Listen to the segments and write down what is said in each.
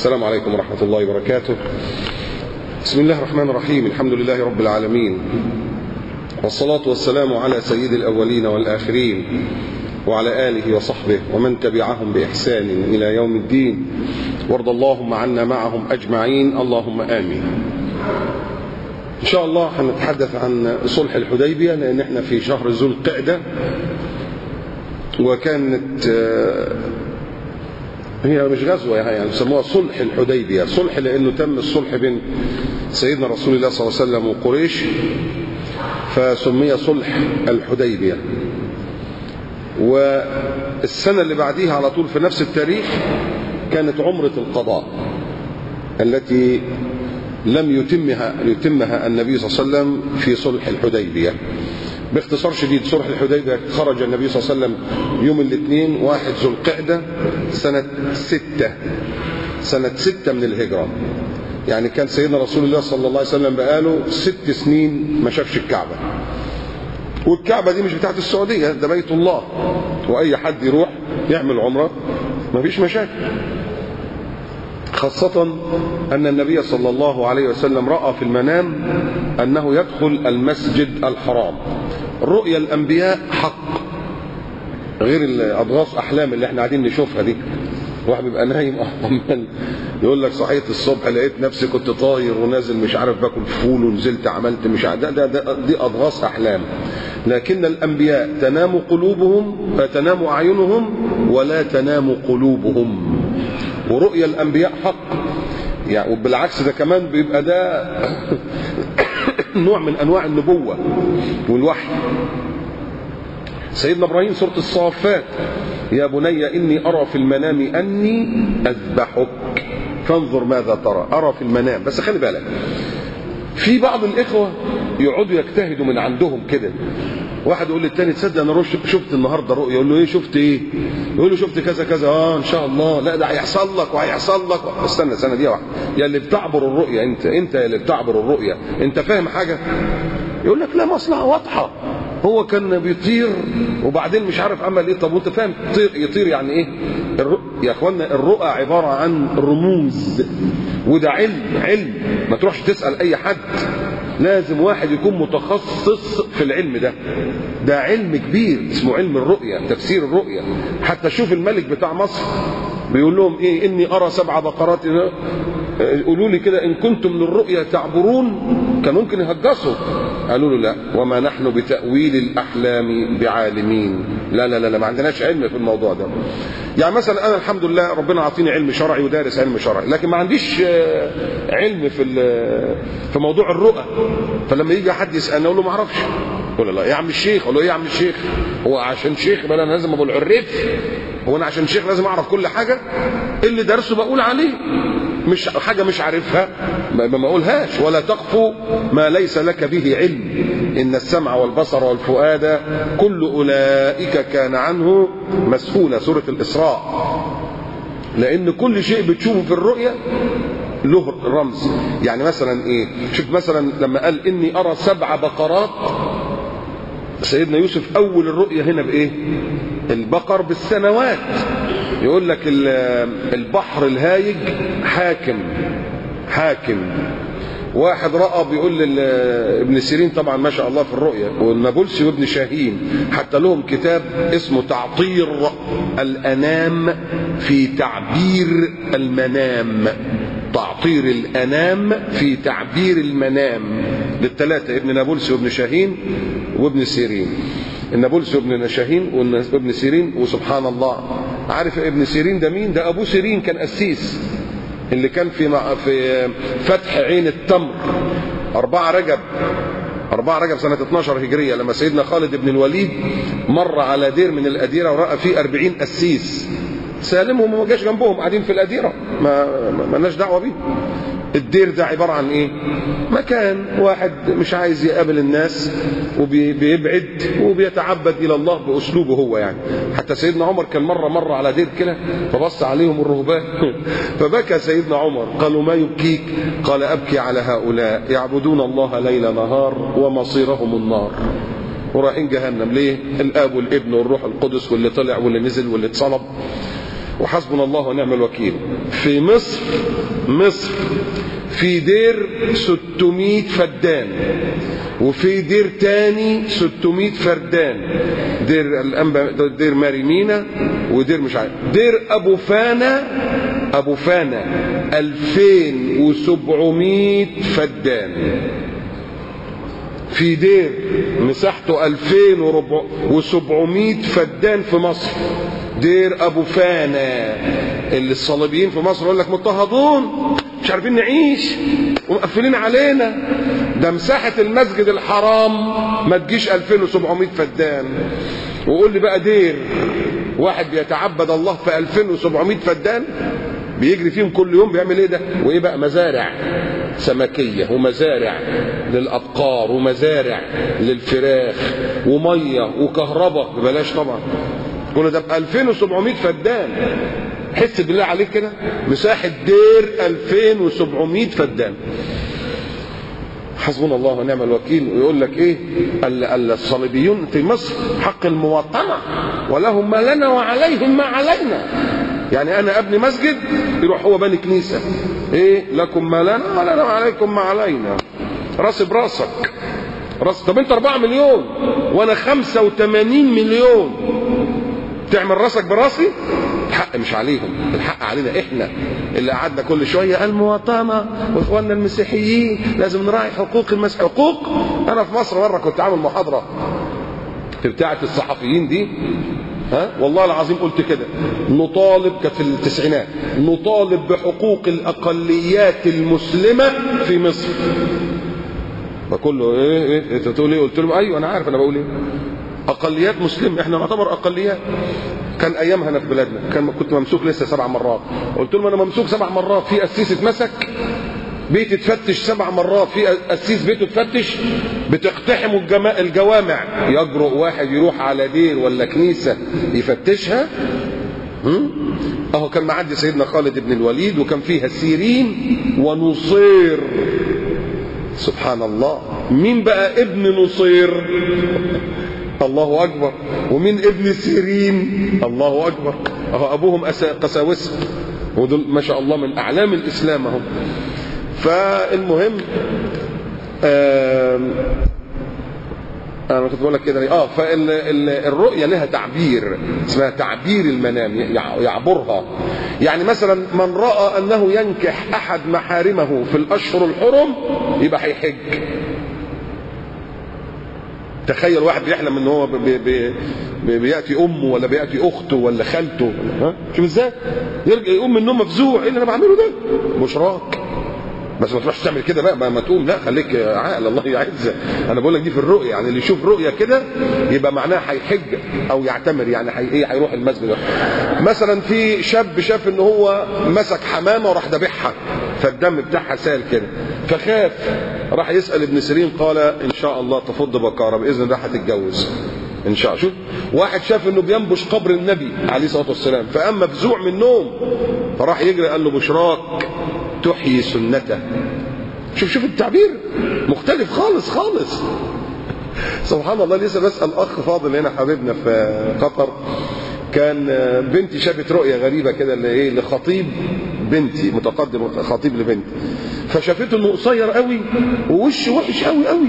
السلام عليكم ورحمة الله وبركاته. بسم الله الرحمن الرحيم. الحمد لله رب العالمين، والصلاة والسلام على سيد الأولين والآخرين وعلى آله وصحبه ومن تبعهم بإحسان إلى يوم الدين، وارض اللهم عنا معهم أجمعين، اللهم آمين. إن شاء الله هنتحدث عن صلح الحديبية، لأن احنا في شهر ذو القعدة، وكانت هي مش غزوة يعني يسموها صلح الحديبية. صلح لأنه تم الصلح بين سيدنا رسول الله صلى الله عليه وسلم وقريش، فسمي صلح الحديبية. والسنة اللي بعديها على طول في نفس التاريخ كانت عمرة القضاء التي لم يتمها النبي صلى الله عليه وسلم في صلح الحديبية. باختصار شديد، صلح الحديبية خرج النبي صلى الله عليه وسلم يوم الاثنين 1 ذو القعدة سنة 6 من الهجرة. يعني كان سيدنا رسول الله صلى الله عليه وسلم بقاله 6 سنين ما شافش الكعبة، والكعبة دي مش بتاعت السعودية، ده بيت الله، وأي حد يروح يعمل عمرة مفيش مشاكل، خاصة أن النبي صلى الله عليه وسلم رأى في المنام أنه يدخل المسجد الحرام. رؤيا الأنبياء حق، غير الأضغاث أحلام اللي احنا قاعدين نشوفها دي. واحد بيبقى نايم يقول لك صحيت الصبح لقيت نفسي كنت طاير ونازل مش عارف باكل فول ونزلت عملت مش عارف، دي أضغاث أحلام. لكن الأنبياء تنام أعينهم ولا تنام قلوبهم، ورؤيا الأنبياء حق يعني. وبالعكس ده كمان بيبقى ده نوع من أنواع النبوة والوحي. سيدنا إبراهيم سورة الصافات: يا بني إني أرى في المنام أني أذبحك فانظر ماذا ترى. أرى في المنام، بس خلي بالك في بعض الإخوة يقعدوا يجتهدوا من عندهم كده. واحد يقول للتاني تصدق انا شفت النهارده رؤيا، يقول له ايه شفت ايه؟ يقول له شفت كذا كذا. ان شاء الله، لا ده هيحصل لك وهيحصل لك. استنى سنه دي واحده، يا اللي بتعبر الرؤيا انت يا اللي بتعبر الرؤيا، انت فاهم حاجه؟ يقول لك لا مصلحه واضحه، هو كان بيطير وبعدين مش عارف عمل ايه. طب وانت فاهم يطير يعني ايه؟ يا اخوانا الرؤى عباره عن رموز، وده علم ما تروحش تسال اي حد، لازم واحد يكون متخصص في العلم ده علم كبير اسمه علم الرؤيا، تفسير الرؤيا. حتى شوف الملك بتاع مصر بيقول لهم ايه؟ اني ارى 7 بقرات، قولوا لي كده ان كنتم من الرؤيا تعبرون. كان ممكن يهجصوا، قالوا له لا وما نحن بتأويل الأحلام بعالمين. لا ما عندناش علم في الموضوع ده. يعني مثلا أنا الحمد لله ربنا عطيني علم شرعي ودارس علم شرعي، لكن ما عنديش علم في موضوع الرؤى. فلما يجي حد يسألني أقول له ما أعرفش، يقول لا يا عم الشيخ. أقول له إيه يا عم الشيخ؟ هو عشان شيخ يبقى أنا لازم أبو العريف؟ هو أنا عشان شيخ لازم أعرف كل حاجة؟ اللي درسه بقول عليه، مش حاجة مش عارفها ما أقولهاش. ولا تقف ما ليس لك به علم، إن السمع والبصر والفؤاد كل أولئك كان عنه مسؤولا. سورة الإسراء. لأن كل شيء بتشوفه في الرؤية له رمز. يعني مثلا إيه؟ شوف مثلا لما قال إني أرى 7 بقرات، سيدنا يوسف أول الرؤية هنا بإيه؟ البقر بالسنوات. يقول لك البحر الهايج حاكم. واحد رأى بيقول ابن سيرين طبعا ما شاء الله في الرؤيا، والنابلسي وابن شاهين حتى لهم كتاب اسمه تعطير الأنام في تعبير المنام. تعطير الأنام في تعبير المنام، للثلاثة، ابن نابلسي وابن شاهين وابن سيرين. النابلسي وابن شاهين وابن سيرين. وسبحان الله، عارف ابن سيرين ده مين؟ ده أبو سيرين، كان قسيس اللي كان في فتح عين التمر 4 رجب سنة 12 هجرية، لما سيدنا خالد بن الوليد مر على دير من الأديرة ورأى فيه 40 قسيس سالمهم وما جاش جنبهم، قاعدين في الأديرة ما لناش دعوة بيه. الدير ده عبارة عن ايه؟ مكان واحد مش عايز يقابل الناس وبيبعد وبيتعبد الى الله باسلوبه هو يعني. حتى سيدنا عمر كان مر على دير كده فبص عليهم الرهبان فبكى سيدنا عمر. قالوا ما يبكيك؟ قال ابكي على هؤلاء يعبدون الله ليل نهار ومصيرهم النار، ورايحين جهنم. ليه؟ الاب والابن والروح القدس، واللي طلع واللي نزل واللي اتصلب. وحسبنا الله ونعم الوكيل. في مصر في دير 600 فدان، وفي دير تاني 600 فردان، دير ماريمينا، ودير مش عارف، دير أبو فانا 2700 فدان. في دير مساحته 2700 فدان في مصر، دير أبو فانا، اللي الصليبيين في مصر يقول لك مضطهدون مش عارفين نعيش ومقفلين علينا. ده مساحة المسجد الحرام ما تجيش 2700 فدان، وقول لي بقى دير واحد بيتعبد الله في 2700 فدان بيجري فيهم كل يوم، بيعمل ايه ده؟ وايه بقى؟ مزارع سمكية، ومزارع للأبقار، ومزارع للفراخ، ومية وكهرباء ببلاش طبعا. كل ده ب 2700 فدان. حس بالله عليك كده، مساحة دير 2700 فدان. حسبنا الله ونعم الوكيل. ويقول لك ايه؟ الصليبيون في مصر حق المواطنة، ولهم ما لنا وعليهم ما علينا. يعني انا ابني مسجد، يروح هو بني كنيسة، ايه لكم ما لنا ولنا وعليكم ما علينا، راس براسك راس. طب انت 4 مليون وانا 85 مليون، تعمل راسك براسي؟ الحق مش عليهم، الحق علينا احنا اللي قعدنا كل شويه المواطنه واخواننا المسيحيين لازم نراعي حقوق المسيحيين. حقوق؟ انا في مصر مره كنت عامل محاضره في بتاعه الصحفيين دي، والله العظيم قلت كده، نطالب، كانت في التسعينات، نطالب بحقوق الاقليات المسلمه في مصر. بقول له ايه انت بتقول ايه؟ قلت له ايوه انا عارف انا بقول ايه، اقليات مسلم، احنا نعتبر اقليات. كان ايامها انا في بلادنا كنت ممسوك لسه 7 مرات. قلت لهم انا ممسوك 7 مرات، في قسيس اتمسك، بيت اتفتش 7 مرات، في قسيس بيته اتفتش، بتقتحموا الجوامع، يجرؤ واحد يروح على دير ولا كنيسه يفتشها؟ اهو كان معدي سيدنا خالد بن الوليد، وكان فيها سيرين ونصير. سبحان الله. مين بقى ابن نصير؟ الله أكبر. ومين ابن سيرين؟ الله أكبر. أهو أبوهم قساوسة، ودول ما شاء الله من أعلام الإسلام هم. فالمهم أنا كنت بقول لك كده فالرؤية لها تعبير اسمها تعبير المنام، يعبرها. يعني مثلا من رأى أنه ينكح أحد محارمه في الأشهر الحرم يبقى هيحج. تخيل واحد بيحلم ان هو بياتي امه ولا بياتي اخته ولا خالته، شوف ازاي يرجع يقوم من النوم مفزوع، ايه اللي انا بعمله ده؟ بشراك. بس ما تروحش تعمل كده بقى، ما تقوم، لا خليك عاقل الله يعزك. انا بقول لك دي في الرؤيه، يعني اللي يشوف رؤيه كده يبقى معناها هيحج او يعتمر، يعني هيروح المسجد. مثلا في شاب شاف ان هو مسك حمامه وراح ذبحها، فالدم بتاعها سال كده، فخاف، راح يسال ابن سيرين، قال ان شاء الله تفض بكاره، باذن الله هتتجوز ان شاء الله. شوف واحد شاف انه بينبش قبر النبي عليه الصلاه والسلام، فاما مفزوع من النوم فراح يجري قال له بشراك تحيي سنته. شوف التعبير مختلف خالص خالص. سبحان الله. لسه بسأل اخ فاضل هنا حبيبنا في قطر، كان بنتي شافت رؤية غريبة كده لخطيب بنتي، متقدم خطيب لبنتي، فشافته انه قصير قوي ووشه وحش قوي قوي.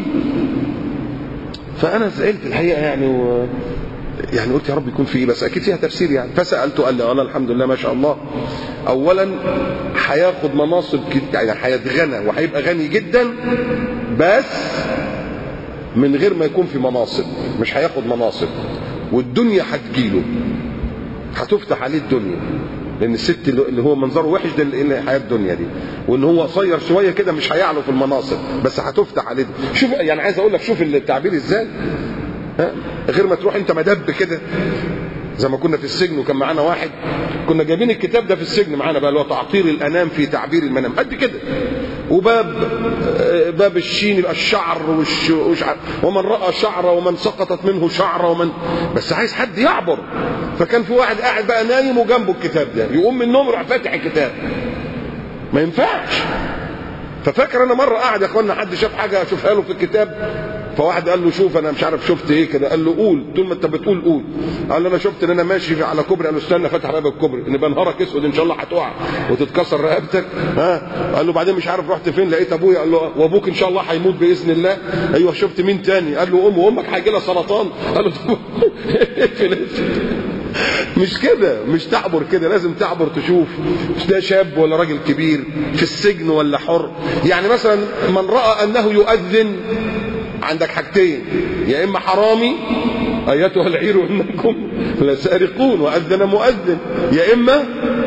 فانا سألت الحقيقة يعني قلت يا رب يكون في ايه، بس اكيد فيها تفسير يعني. فسألته قال لي انا الحمد لله ما شاء الله، اولا هياخد مناصب يعني هيتغنى وهيبقى غني جدا، بس من غير ما يكون في مناصب، مش هياخد مناصب، والدنيا هتجيله، هتفتح عليه الدنيا، لان الست اللي هو منظره وحش ده اللي حياه الدنيا دي، وان هو قصير شويه كده مش هيعلو في المناصب، بس هتفتح عليه. شوف يعني عايز اقول لك شوف التعبير ازاي، غير ما تروح انت مدب كده زي ما كنا في السجن، وكان معانا واحد كنا جايبين الكتاب ده في السجن معانا بقى، اللي هو تعطير الانام في تعبير المنام، قد كده، وباب الشين يبقى الشعر ومن راى شعره ومن سقطت منه شعره ومن، بس عايز حد يعبر. فكان في واحد قاعد بقى نايم وجنبه الكتاب ده، يقوم من النوم يروح فاتح الكتاب، ما ينفعش. ففاكر انا مره قاعد يا اخوانا حد شاف حاجه اشوفها له في الكتاب، فواحد قال له شوف انا مش عارف شفت ايه كده، قال له قول، طول ما انت بتقول قول. قال له انا شفت ان انا ماشي على كوبري. قال له استنى، فتح باب الكوبري، ان يبقى نهارك اسود ان شاء الله هتقع وتتكسر رقبتك. قال له بعدين مش عارف رحت فين، لقيت ابويا. قال له وابوك ان شاء الله هيموت باذن الله. ايوه شفت مين تاني؟ قال له امي. وامك هيجي لها سرطان. قال له مش كده، مش تعبر كده، لازم تعبر تشوف ده شاب ولا راجل كبير، في السجن ولا حر. يعني مثلا من رأى أنه يؤذن، عندك حاجتين، يا إما حرامي أيتها العير إنكم لسارقون وأذن مؤذن، يا إما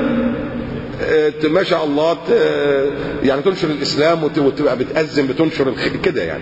ما شاء الله يعني تنشر الإسلام وتبقى بتأذن بتنشر كده يعني.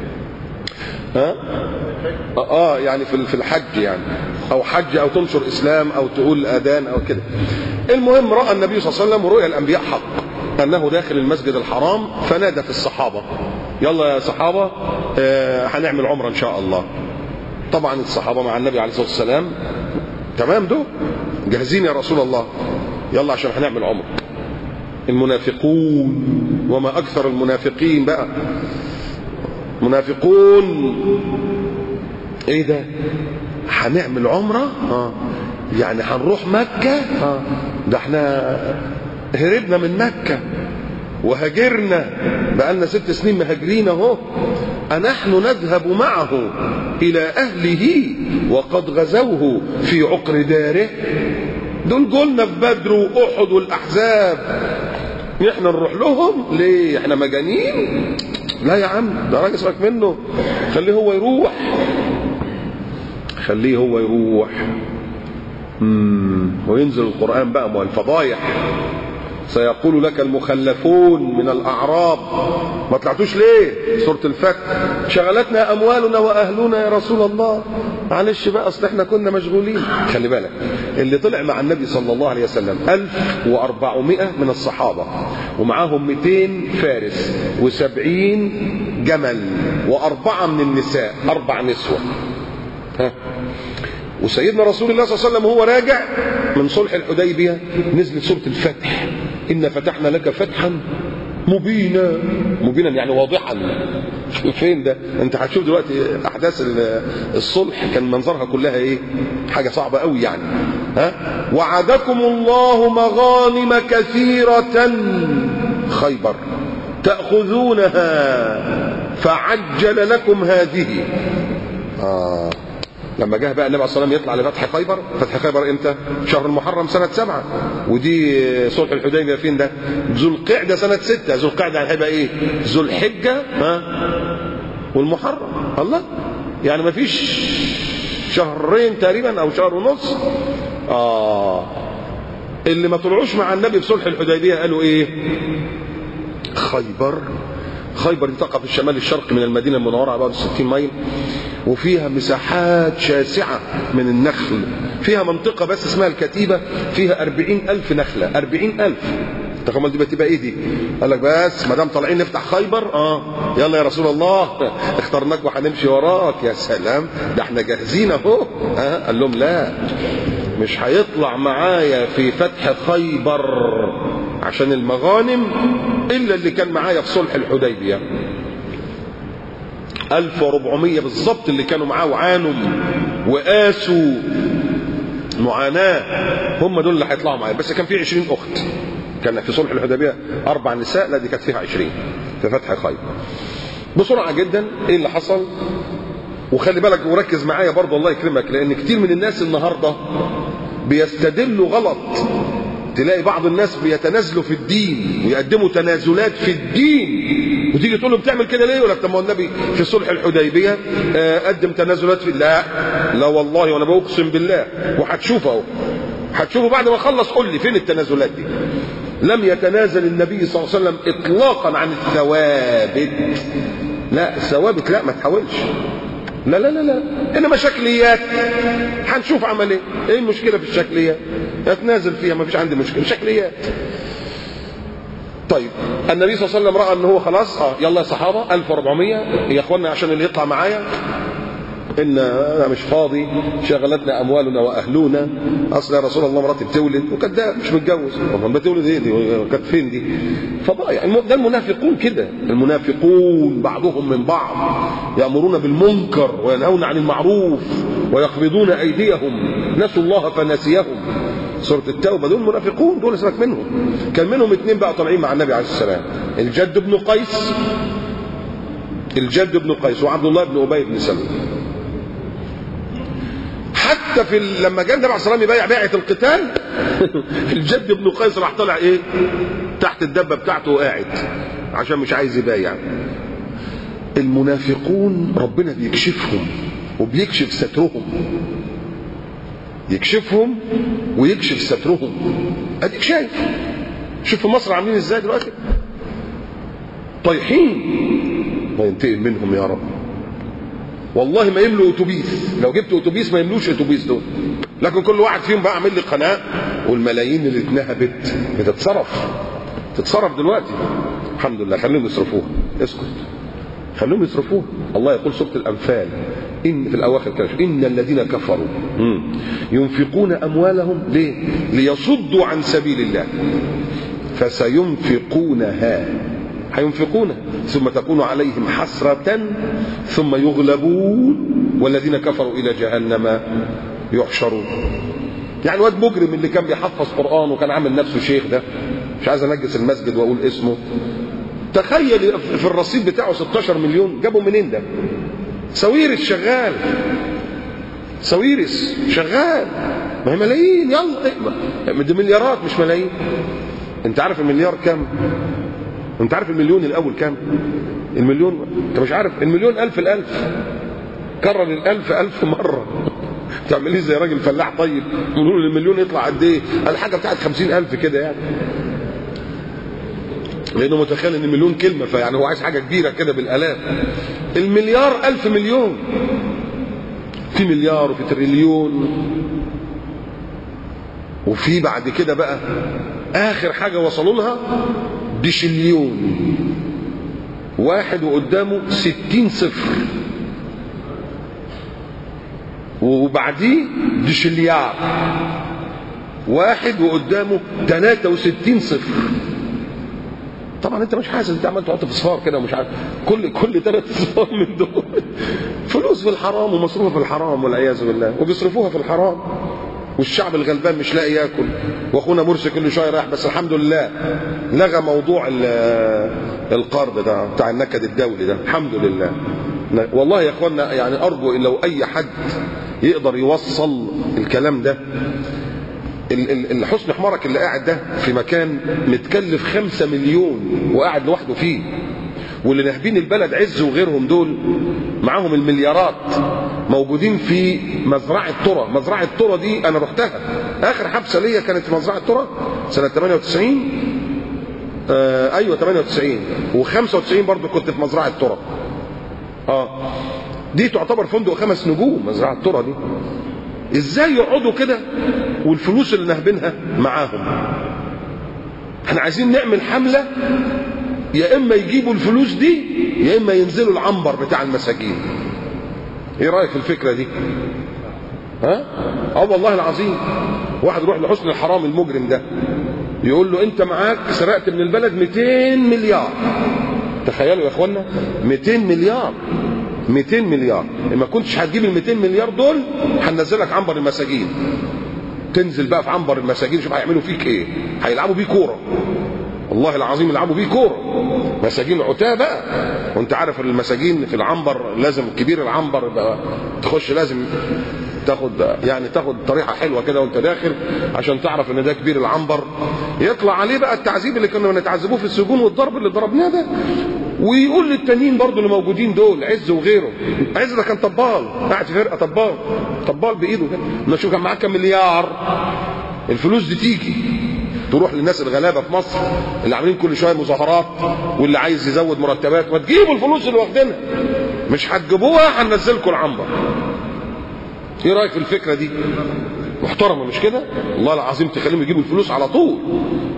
يعني في الحج يعني، او حج او تنشر اسلام او تقول اذان او كده. المهم راى النبي صلى الله عليه وسلم ورؤيا الانبياء حق انه داخل المسجد الحرام، فنادى في الصحابه يلا يا صحابه هنعمل عمره ان شاء الله. طبعا الصحابه مع النبي عليه الصلاه والسلام تمام، دول جاهزين يا رسول الله، يلا عشان هنعمل عمره. المنافقون، وما اكثر المنافقين بقى، منافقون ايه ده؟ هنعمل عمره؟ يعني هنروح مكه؟ ده احنا هربنا من مكه وهاجرنا، بقالنا 6 سنين مهاجرين اهو. أنحن نذهب معه الى اهله وقد غزوه في عقر داره؟ دول قلنا في بدر واحد والاحزاب، احنا نروح لهم ليه؟ احنا مجانين؟ لا يا عم، ده راجل سيبك منه، خليه هو يروح، خليه هو يروح. وينزل القرآن بقى، ما الفضايح. سيقول لك المخلفون من الأعراب ما طلعتوش ليه؟ سورة الفتح، شغلتنا أموالنا وأهلنا يا رسول الله. معلش بقى، أصل احنا كنا مشغولين. خلي بالك، اللي طلع مع النبي صلى الله عليه وسلم 1400 من الصحابة، ومعاهم 200 فارس و70 جمل و4 من النساء، 4 نسوة. وسيدنا رسول الله صلى الله عليه وسلم وهو راجع من صلح الحديبية نزلت سورة الفتح، إن فتحنا لك فتحا مبينا. مبينا يعني واضحا. فين ده؟ انت هتشوف دلوقتي احداث الصلح كان منظرها كلها ايه؟ حاجة صعبة قوي يعني. وعدكم الله مغانم كثيرة خيبر تأخذونها فعجل لكم هذه. لما جه بقى النبي صلى الله عليه وسلم يطلع لفتح خيبر. فتح خيبر امتى؟ شهر المحرم سنة 7، ودي صلح الحديبية فين ده؟ ذو القعدة سنة 6. ذو القعدة يعني هيبقى ايه؟ ذو الحجة والمحرم. الله، يعني ما فيش شهرين تقريبا او شهر ونص. اللي ما طلعوش مع النبي في صلح الحديبية قالوا ايه؟ خيبر. خيبر دي تقع في الشمال الشرقي من المدينة المنورة على بعد 60 ميل، وفيها مساحات شاسعة من النخل. فيها منطقة بس اسمها الكتيبة، فيها 40,000 نخلة. 40,000. تخيل دي بتبقى ايه دي؟ قال لك بس ما دام طالعين نفتح خيبر، يلا يا رسول الله اخترناك وهنمشي وراك. يا سلام، ده احنا جاهزين اهو. قال لهم لا، مش هيطلع معايا في فتح خيبر عشان المغانم الا اللي كان معايا في صلح الحديبية. 1400 بالضبط اللي كانوا معاه وعانوا وقاسوا معاناة، هم دول اللي هيطلعوا معايا. بس كان في 20 أخت. كان في صلح الحديبية 4 نساء، لا دي كانت فيها 20 في فتح خيبر. بسرعة جدا ايه اللي حصل؟ وخلي بالك وركز معايا برضه الله يكرمك، لأن كتير من الناس النهاردة بيستدلوا غلط. تلاقي بعض الناس بيتنازلوا في الدين ويقدموا تنازلات في الدين، وتيجي تقول له بتعمل كده ليه؟ يقول لك طب ما النبي في صلح الحديبيه قدم تنازلات في. لا والله، وانا بقسم بالله، وهتشوف اهو، هتشوفه بعد ما اخلص. قول لي فين التنازلات دي؟ لم يتنازل النبي صلى الله عليه وسلم اطلاقا عن الثوابت. لا الثوابت لا، ما تحاولش. لا لا لا لا، انما شكليات هنشوف عمل ايه. ايه المشكله في الشكليات؟ اتنازل فيها، ما فيش عندي مشكله، شكليات. طيب النبي صلى الله عليه وسلم راى ان هو خلاص يلا يا صحابه 1400 يا اخوانا عشان اللي يطلع معايا ان انا مش فاضي، شغلتنا اموالنا واهلنا، اصل يا رسول الله مراتي بتولد، وكذاب مش متجوز. طب بتولد ايه دي؟ كانت فين دي؟ فضايع. ده المنافقون كده، المنافقون بعضهم من بعض يأمرون بالمنكر وينهون عن المعروف ويقبضون ايديهم، نسوا الله فنسيهم. سورة التوبة. دول منافقون، دول سمك منهم. كان منهم 2 بقى طالعين مع النبي عليه السلام، الجد بن قيس وعبد الله بن أبي بن سلول. حتى لما جاء النبي عليه السلام يبايع بيعة القتال الجد بن قيس راح طلع ايه تحت الدبة بتاعته وقاعد عشان مش عايز يبايع. المنافقون ربنا بيكشفهم وبيكشف سترهم، يكشفهم ويكشف سترهم. اديك شايف، شوف في مصر عاملين ازاي دلوقتي، طايحين. ما ينتقم منهم يا رب. والله ما يملوا اتوبيس، لو جبت اتوبيس ما يملوش اتوبيس دول. لكن كل واحد فيهم بقى عامل لي قناه، والملايين اللي اتنهبت تتصرف دلوقتي. الحمد لله، خليهم يصرفوها. اسكت، خليهم يصرفوها. الله يقول سورة الأنفال إن في الأواخر كده، إن الذين كفروا ينفقون أموالهم ليه؟ ليصدوا عن سبيل الله فسينفقونها، هينفقونها ثم تكون عليهم حسرة ثم يغلبون والذين كفروا إلى جهنم يحشرون. يعني واد مجرم اللي كان بيحفظ قرآن وكان عامل نفسه شيخ ده، مش عايز انجس المسجد واقول اسمه، تخيل في الرصيد بتاعه 16 مليون، جابوا منين ده؟ ساويرس شغال، ساويرس شغال، ما هي ملايين. يلا دي مليارات مش ملايين. انت عارف المليار كام؟ انت عارف المليون الاول كام؟ المليون انت مش عارف. المليون الف كرر الالف مره. تعمل ايه زي راجل فلاح طيب يقولوا المليون يطلع قد ايه؟ الحاجه بتاعت 50,000 كده يعني، لانه متخيل ان المليون كلمه، فيعني هو عايز حاجه كبيره كده بالالاف. المليار 1000 مليون، في مليار وفي تريليون، وفي بعد كده بقى اخر حاجه وصلوا لها ديشليون، واحد وقدامه 60 صفر، وبعديه ديشليار، واحد وقدامه 63 صفر. طبعا انت مش حاسس، انت عمال تحط في صفار كده ومش عارف كل 3 صفار من دول فلوس في الحرام ومصروفه في الحرام والعياذ بالله، وبيصرفوها في الحرام، والشعب الغلبان مش لاقي ياكل. واخونا مرسي كل شويه رايح، بس الحمد لله لغى موضوع القرض ده بتاع النكد الدولي ده، الحمد لله. والله يا اخوانا يعني ارجو ان لو اي حد يقدر يوصل الكلام ده. الحسن حمارك اللي قاعد ده في مكان متكلف 5 مليون وقاعد لوحده فيه، واللي ناهبين البلد عز وغيرهم دول معاهم المليارات موجودين في مزرعة ترى. مزرعة ترى دي انا رحتها، اخر حبسة ليا كانت في مزرعة ترى سنة 98. ايوه 98 و95 برضو كنت في مزرعة ترى. دي تعتبر فندق 5 نجوم مزرعة ترى دي. ازاي يقعدوا كده والفلوس اللي نهبينها معاهم؟ احنا عايزين نعمل حملة، يا اما يجيبوا الفلوس دي يا اما ينزلوا العنبر بتاع المساجين. ايه رايك في الفكرة دي؟ والله العظيم واحد يروح لحسن الحرام المجرم ده يقول له انت معاك سرقت من البلد 200 مليار. تخيلوا يا اخوانا 200 مليار، 200 مليار. ما كنتش هتجيب ال 200 مليار دول هننزلك عنبر المساجين. تنزل بقى في عنبر المساجين، شوف هيعملوا فيك ايه. هيلعبوا بيه كوره، والله العظيم يلعبوا بيه كوره. مساجين عتاه بقى، وانت عارف المساجين في العنبر لازم كبير العنبر بقى تخش، لازم تاخد طريحه حلوه كده وانت داخل عشان تعرف ان ده كبير العنبر. يطلع عليه بقى التعذيب اللي كنا بنتعذبوه في السجون والضرب اللي ضربناه ده، ويقول للتانيين برضو اللي موجودين دول، عز وغيره. عز ده كان طبال، قاعد في فرقه طبال بايده كده. نشوف كان معاه كام مليار. الفلوس دي تيجي تروح للناس الغلابه في مصر اللي عاملين كل شويه مظاهرات، واللي عايز يزود مرتبات، وتجيبوا الفلوس اللي واخدينها. مش هتجيبوها هننزلكم العنبر. ايه رايك في الفكره دي؟ محترمه مش كده؟ والله العظيم تخليهم يجيبوا الفلوس على طول.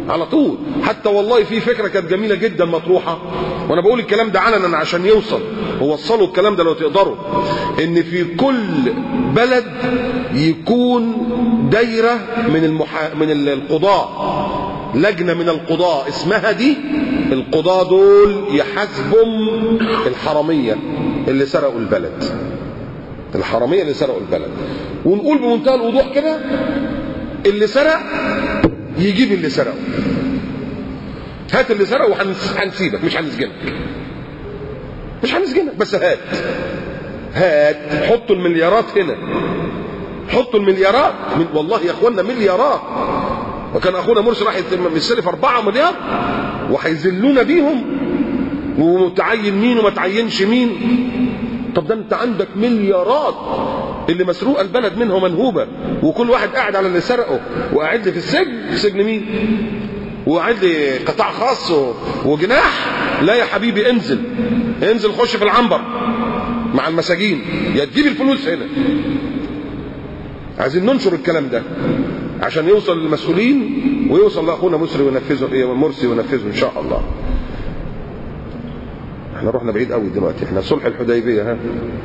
على طول. حتى والله في فكرة كانت جميلة جدا مطروحة، وانا بقول الكلام ده علنا عشان يوصل، ووصلوا الكلام ده لو تقدروا، ان في كل بلد يكون دايرة من القضاء، لجنة من القضاء اسمها دي، القضاء دول يحاسبوا الحرامية اللي سرقوا البلد، الحرامية اللي سرقوا البلد. ونقول بمنتهى الوضوح كده، اللي سرق يجيب اللي سرقه، هات اللي سرقه وهنسيبك، مش هنسجنك، مش هنسجنك، بس هات حطوا المليارات هنا، حطوا المليارات والله يا اخوانا مليارات. وكان اخونا مرسي راح يستلف 4 مليار وهيذلونا بيهم، ومتعين مين وما تعينش مين. طب ده انت عندك مليارات اللي مسروقه البلد منها منهوبه، وكل واحد قاعد على اللي سرقه وقاعد لي في السجن. في سجن مين؟ وقاعد لي قطاع خاص وجناح؟ لا يا حبيبي، انزل خش في العنبر مع المساجين، يا تجيب الفلوس هنا. عايزين ننشر الكلام ده عشان يوصل للمسؤولين ويوصل لاخونا مرسي وينفذه ان شاء الله. احنا رحنا بعيد قوي دلوقتي، احنا صلح الحديبيه.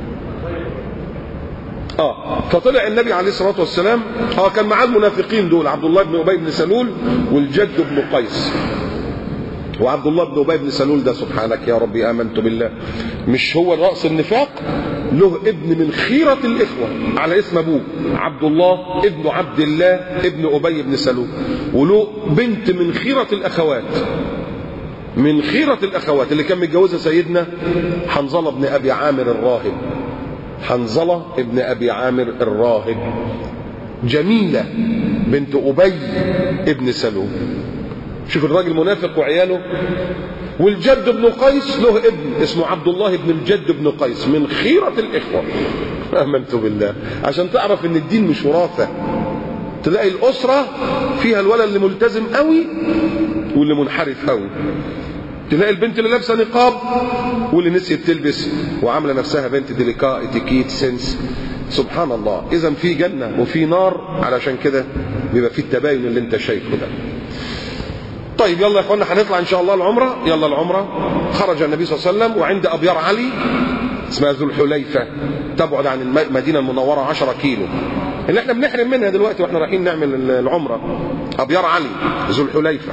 فطلع النبي عليه الصلاه والسلام، كان معاه المنافقين دول، عبد الله بن ابي بن سلول والجد بن قيس. وعبد الله بن ابي بن سلول ده سبحانك يا ربي امنت بالله، مش هو راس النفاق؟ له ابن من خيرة الإخوة على اسم أبوه، عبد الله ابن عبد الله ابن أبي بن سلول، وله بنت من خيرة الأخوات، من خيرة الأخوات اللي كان متجوزها سيدنا حنظلة بن أبي عامر الراهب، حنظلة ابن أبي عامر الراهب، جميلة بنت أبي ابن سلول. شوف الراجل منافق وعياله. والجد بن قيس له ابن اسمه عبد الله بن الجد بن قيس، من خيرة الإخوة. آمنت بالله. عشان تعرف ان الدين مش وراثة. تلاقي الأسرة فيها الولد اللي ملتزم قوي واللي منحرف قوي، تلاقي البنت اللي لابسه نقاب واللي نسيت تلبس وعامله نفسها بنت ديليكا اتيكيت سنس. سبحان الله. اذا في جنة وفي نار، علشان كده بيبقى في التباين اللي انت شايفه ده. طيب يلا يا اخوانا هنطلع ان شاء الله العمره. يلا العمره. خرج النبي صلى الله عليه وسلم وعند ابيار علي اسمها ذو الحليفه، تبعد عن المدينه المنوره 10 كيلو، اللي احنا بنحرم منها دلوقتي واحنا رايحين نعمل العمره. ابيار علي ذو الحليفه.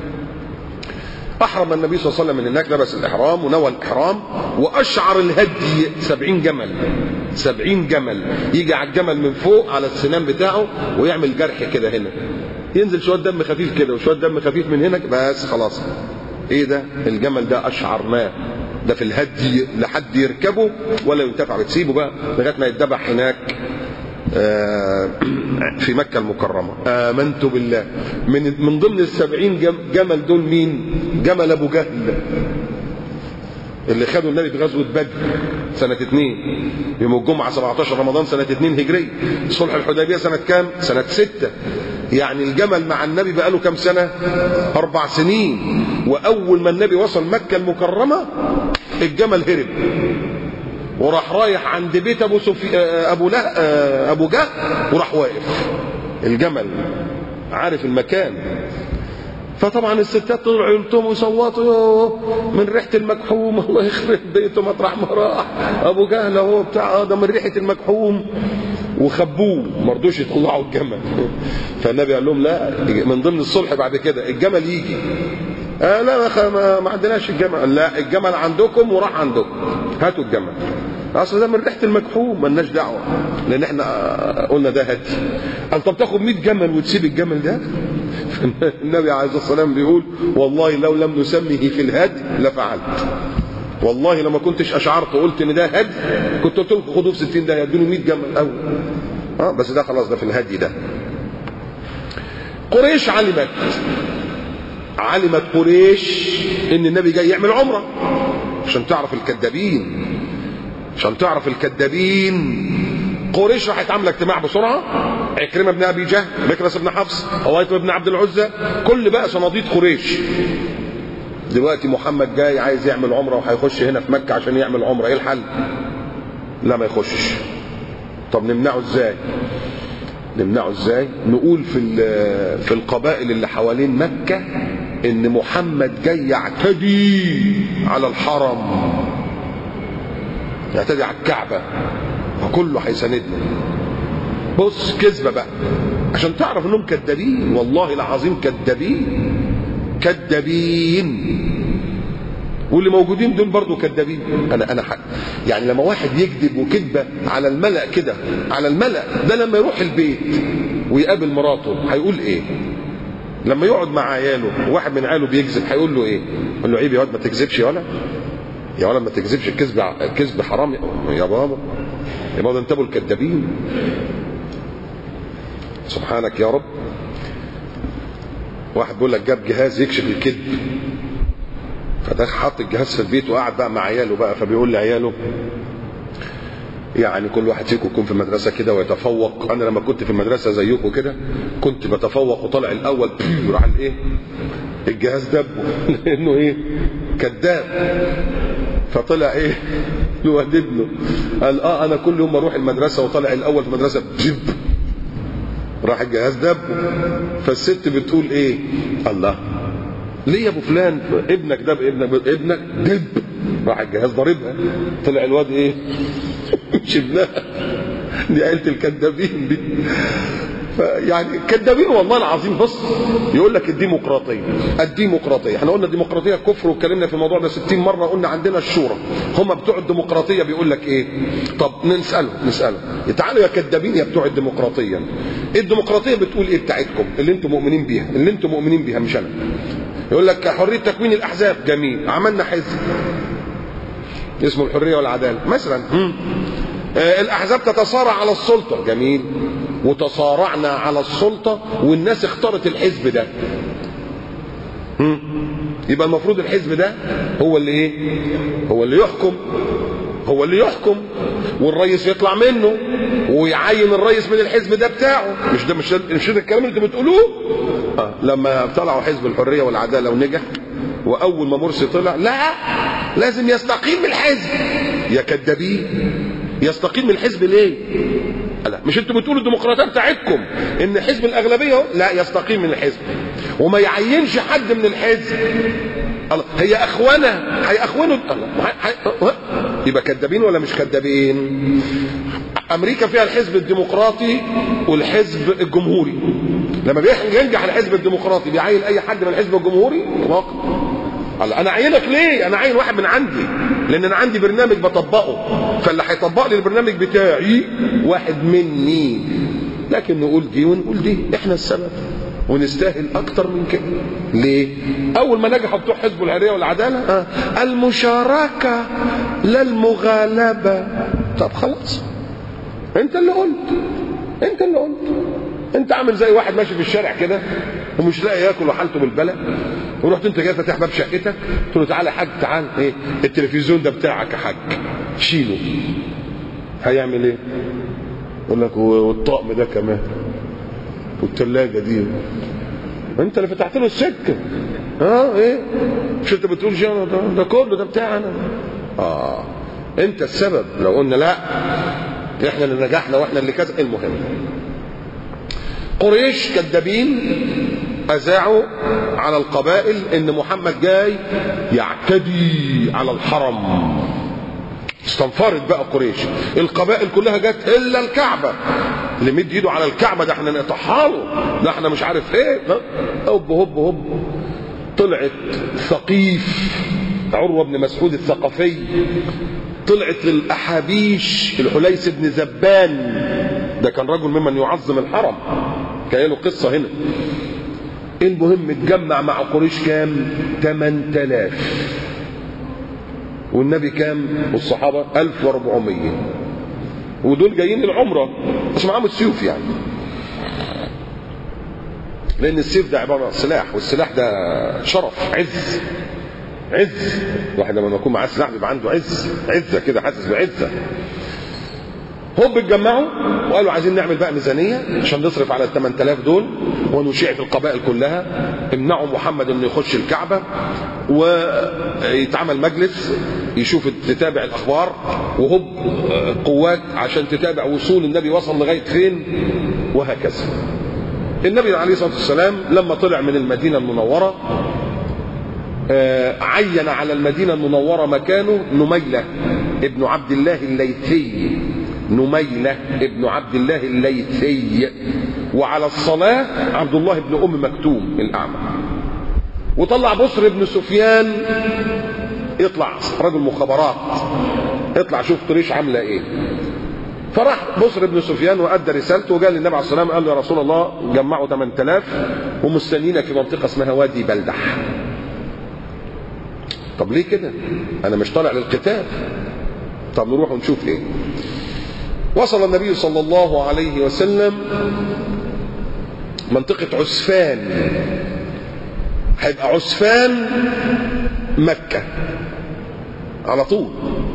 احرم النبي صلى الله عليه وسلم من هناك، لبس الاحرام ونوى الاحرام واشعر الهدي 70 جمل. 70 جمل، يجي على الجمل من فوق على السنام بتاعه ويعمل جرح كده هنا، ينزل شويه دم خفيف كده وشويه دم خفيف من هنا، بس خلاص. ايه ده؟ الجمل ده اشعرناه، ده في الهدي لحد يركبه ولا ينتفع، بتسيبه بقى لغايه ما يتذبح هناك في مكه المكرمه. امنت بالله. من ضمن ال70 جمل دول مين؟ جمل ابو جهل اللي خدوا النبي في غزوه بدر سنه 2 يوم الجمعه 17 رمضان سنه 2 هجريه. صلح الحديبيه سنه كام؟ سنه 6. يعني الجمل مع النبي بقاله كم سنة؟ 4 سنين. وأول ما النبي وصل مكة المكرمة الجمل هرب وراح رايح عند بيت أبو جهل وراح واقف. الجمل عارف المكان. فطبعا الستات طلعوا يلطموا ويصوتوا من ريحة المكحوم، الله يخرب بيته مطرح ما راح أبو جهل اهو بتاع ده من ريحة المكحوم، وخبوه ما رضوش يطلعوا الجمل. فالنبي قال لهم لا، من ضمن الصلح بعد كده الجمل يجي. لا ما عندناش الجمل. لا، الجمل عندكم وراح عندكم، هاتوا الجمل. اصل ده من ريحه المكحوم مالناش دعوه، لان احنا قلنا ده هدي. قال طب تاخد 100 جمل وتسيب الجمل ده؟ النبي عليه الصلاه والسلام بيقول والله لو لم نسميه في الهدي لفعلت. والله لما كنتش اشعرت وقلت ان ده هدي كنت قلت لكم خدوه ب 60 ده يدوني 100 جمل اول. بس ده خلاص، ده في الهدي ده. قريش علمت قريش ان النبي جاي يعمل عمره. عشان تعرف الكذابين، قريش راح تعمل اجتماع بسرعه. عكرمه بن ابي جهل، مكرس بن حفص، هويتم بن عبد العزى، كل بقى صناديد قريش. دلوقتي محمد جاي عايز يعمل عمره وهيخش هنا في مكه عشان يعمل عمره، ايه الحل؟ لا ما يخشش. طب نمنعه ازاي؟ نمنعه ازاي؟ نقول في القبائل اللي حوالين مكة ان محمد جاي يعتدي على الحرم، يعتدي على الكعبة وكله هيساندنا. بص كذبة بقى عشان تعرف انهم كذابين، والله العظيم كذابين كذابين، واللي موجودين دول برضو كذابين. انا يعني لما واحد يكذب وكذبه على الملأ كده، على الملأ ده، لما يروح البيت ويقابل مراته هيقول ايه؟ لما يقعد مع عياله وواحد من عياله بيكذب هيقول له ايه؟ يقول له عيب يا واد ما تكذبش يا ولد، يا ولد ما تكذبش، الكذب حرام يا بابا، يا بابا انتبهوا الكذابين. سبحانك يا رب. واحد بيقول لك جاب جهاز يكشف الكذب، فده حط الجهاز في البيت وقعد بقى مع عياله بقى، فبيقول لعياله يعني كل واحد فيكم يكون في المدرسه كده ويتفوق، انا لما كنت في المدرسه زيكم كده كنت بتفوق وطلع الاول، راح الايه الجهاز دبه لانه ايه كذاب. فطلع ايه الواد ابنه قال انا كل يوم اروح المدرسه وطلع الاول في المدرسه جيب، راح الجهاز دبه. فالست بتقول ايه؟ الله ليه يا ابو فلان ابنك دب، ابنك دب، راح الجهاز ضاربها، طلع الواد ايه مش ابنها، دي عيله الكذابين دي. يعني كذابين والله العظيم. بص يقول لك الديمقراطيه، احنا قلنا الديمقراطيه كفر واتكلمنا في الموضوع ده 60 مره، قلنا عندنا الشورى، هم بتوع الديمقراطيه بيقول لك ايه؟ طب نساله تعالوا يا كذابين يا بتوع الديمقراطيه، الديمقراطيه بتقول ايه بتاعتكم اللي انتم مؤمنين بيها مش انا؟ يقول لك حريه تكوين الاحزاب، جميل، عملنا حزب اسمه الحريه والعداله مثلا. الاحزاب تتصارع على السلطه، جميل، وتصارعنا على السلطه والناس اختارت الحزب ده. يبقى المفروض الحزب ده هو اللي ايه؟ هو اللي يحكم والرئيس يطلع منه ويعين الرئيس من الحزب ده بتاعه. مش ده الكلام اللي انتوا بتقولوه؟ لما طلعوا حزب الحريه والعداله ونجح، واول ما مرسي طلع لا لازم يستقيل من الحزب. يا كدابين، يستقيل من الحزب ليه؟ لا مش انتوا بتقولوا الديمقراطيه بتاعتكم ان حزب الاغلبيه اهو؟ لا يستقيل من الحزب وما يعينش حد من الحزب. الله هي اخوانه هيأخونوا الله. يبقى كدابين ولا مش كدابين؟ امريكا فيها الحزب الديمقراطي والحزب الجمهوري، لما ينجح الحزب الديمقراطي بيعين اي حد من الحزب الجمهوري اطلاقا. انا اعينك ليه؟ انا اعين واحد من عندي لان انا عندي برنامج بطبقه، فاللي هيطبق لي البرنامج بتاعي واحد مني. لكن نقول دي ونقول دي، احنا السبب ونستاهل اكتر من كده. ليه؟ اول ما نجحوا بتوع حزب الحريه والعداله المشاركه لا المغالبه. طب خلاص انت اللي قلت، انت عامل زي واحد ماشي في الشارع كده ومش لاقي ياكل وحالته بالبلد، ورحت انت جاي فاتح باب شقتك قلت له تعالى يا حاج تعالى، ايه التلفزيون ده بتاعك يا حاج شيله. هيعمل ايه؟ يقول لك والطقم ده كمان والثلاجه دي، انت اللي فتحت له السكه. ايه مش انت بتقول ده كله ده بتاعنا؟ انت السبب. لو قلنا لا احنا اللي نجحنا واحنا اللي كذا. المهم قريش كذابين اذاعوا على القبائل ان محمد جاي يعتدي على الحرم. استنفرت بقى قريش، القبائل كلها جت الا الكعبه. اللي مد ايده على الكعبه ده احنا نقطعها له، ده احنا مش عارف ايه. هوب طلعت ثقيف، عروه بن مسعود الثقفي، طلعت الاحابيش الحليس بن زبان، ده كان رجل ممن يعظم الحرم، كان له قصه هنا. المهم اتجمع مع قريش كام؟ 8000، والنبي كام؟ والصحابه 1400، ودول جايين العمره بس معاهم السيوف يعني، لان السيف ده عباره عن سلاح، والسلاح ده شرف، عز. عز، الواحد لما يكون معاه سلاح بيبقى عنده عزه كده، حاسس بعزه. هم اتجمعوا وقالوا عايزين نعمل بقى ميزانيه عشان نصرف على ال 8000 دول ونشيع في القبائل كلها، امنعوا محمد انه يخش الكعبه، ويتعمل مجلس يشوف تتابع الاخبار، وهب قوات عشان تتابع وصول النبي وصل لغايه فين، وهكذا. النبي عليه الصلاه والسلام لما طلع من المدينه المنوره عين على المدينه المنوره مكانه نميله ابن عبد الله الليثي، نميلة ابن عبد الله الليثي، وعلى الصلاة عبد الله بن أم مكتوم الأعمى. وطلع بصر بن سفيان يطلع رجل مخابرات، يطلع شوف قريش عاملة ايه. فراح بصر بن سفيان وأدى رسالته وقال للنبي عليه الصلاة والسلام، قال له يا رسول الله جمعوا 8000 ومستنينك في منطقة اسمها وادي بلدح. طب ليه كده؟ أنا مش طالع للقتال. طب نروح ونشوف ايه. وصل النبي صلى الله عليه وسلم منطقة عسفان، هيبقى عسفان مكة على طول.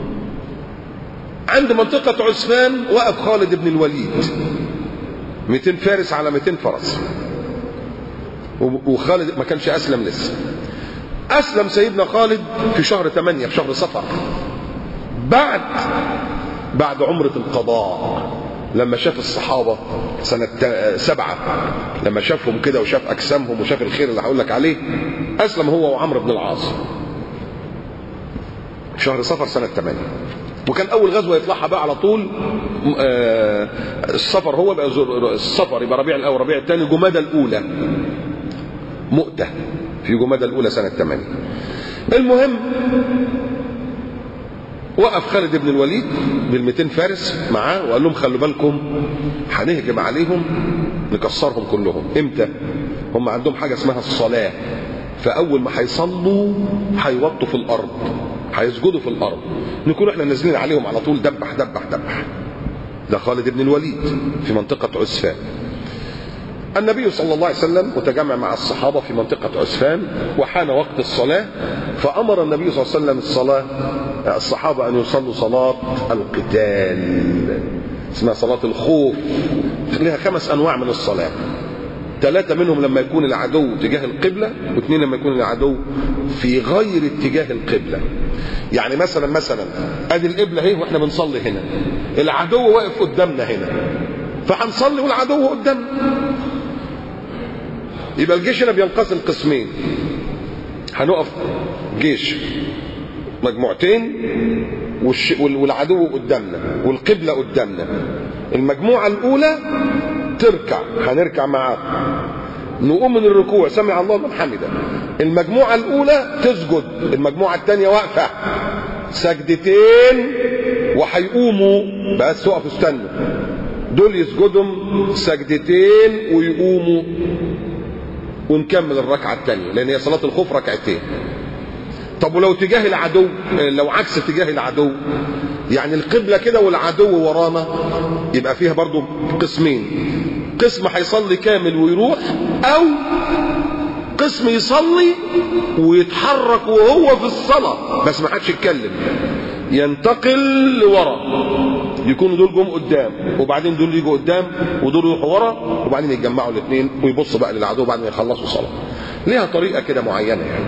عند منطقة عسفان وقف خالد بن الوليد، 200 فارس على 200 فرس، وخالد ما كانش أسلم لسه. أسلم سيدنا خالد في شهر 8 في شهر صفر، بعد عمرة القضاء، لما شاف الصحابة سنة 7، لما شافهم كده وشاف أجسامهم وشاف الخير اللي هقول لك عليه، أسلم هو وعمرو بن العاص شهر صفر سنة 8. وكان أول غزوة يطلعها بقى على طول الصفر، هو بقى الصفر يبقى ربيع الأول ربيع الثاني جمادى الأولى، مؤتة في جمادى الأولى سنة 8. المهم وقف خالد بن الوليد بال200 فارس معاه وقال لهم خلوا بالكم هنهجم عليهم نكسرهم كلهم. امتى؟ هم عندهم حاجه اسمها الصلاه، فاول ما هيصلوا هيوطوا في الارض، هيسجدوا في الارض، نكون احنا نازلين عليهم على طول دبح دبح دبح. ده خالد بن الوليد في منطقه عسفان. النبي صلى الله عليه وسلم متجمع مع الصحابة في منطقة عسفان، وحان وقت الصلاة، فأمر النبي صلى الله عليه وسلم الصحابة أن يصلوا صلاة القتال، اسمها صلاة الخوف، لها 5 أنواع من الصلاة. 3 منهم لما يكون العدو تجاه القبلة، و2 لما يكون العدو في غير اتجاه القبلة. يعني مثلا ادي القبلة اهي واحنا بنصلي هنا، العدو واقف قدامنا هنا، فهنصلي والعدو قدامنا. يبقى الجيش هنا بينقسم قسمين، هنقف جيش مجموعتين والعدو قدامنا والقبلة قدامنا. المجموعة الأولى تركع، هنركع معاهم، نقوم من الركوع سمع الله لمن حمده. المجموعة الأولى تسجد، المجموعة الثانية واقفة سجدتين وهيقوموا، بس وقفوا استنوا، دول يسجدوا سجدتين ويقوموا ونكمل الركعة الثانية، لأن هي صلاة الخوف ركعتين. طب ولو تجاه العدو، لو عكس اتجاه العدو، يعني القبلة كده والعدو ورانا، يبقى فيها برضو قسمين، قسم هيصلي كامل ويروح، أو قسم يصلي ويتحرك وهو في الصلاة بس ما حدش يتكلم، ينتقل لورا، يكونوا دول جم قدام وبعدين دول يجوا قدام ودول يروحوا ورا، وبعدين يتجمعوا الاثنين ويبصوا بقى للعدو بعد ما يخلصوا صلاة. ليها طريقة كده معينة يعني.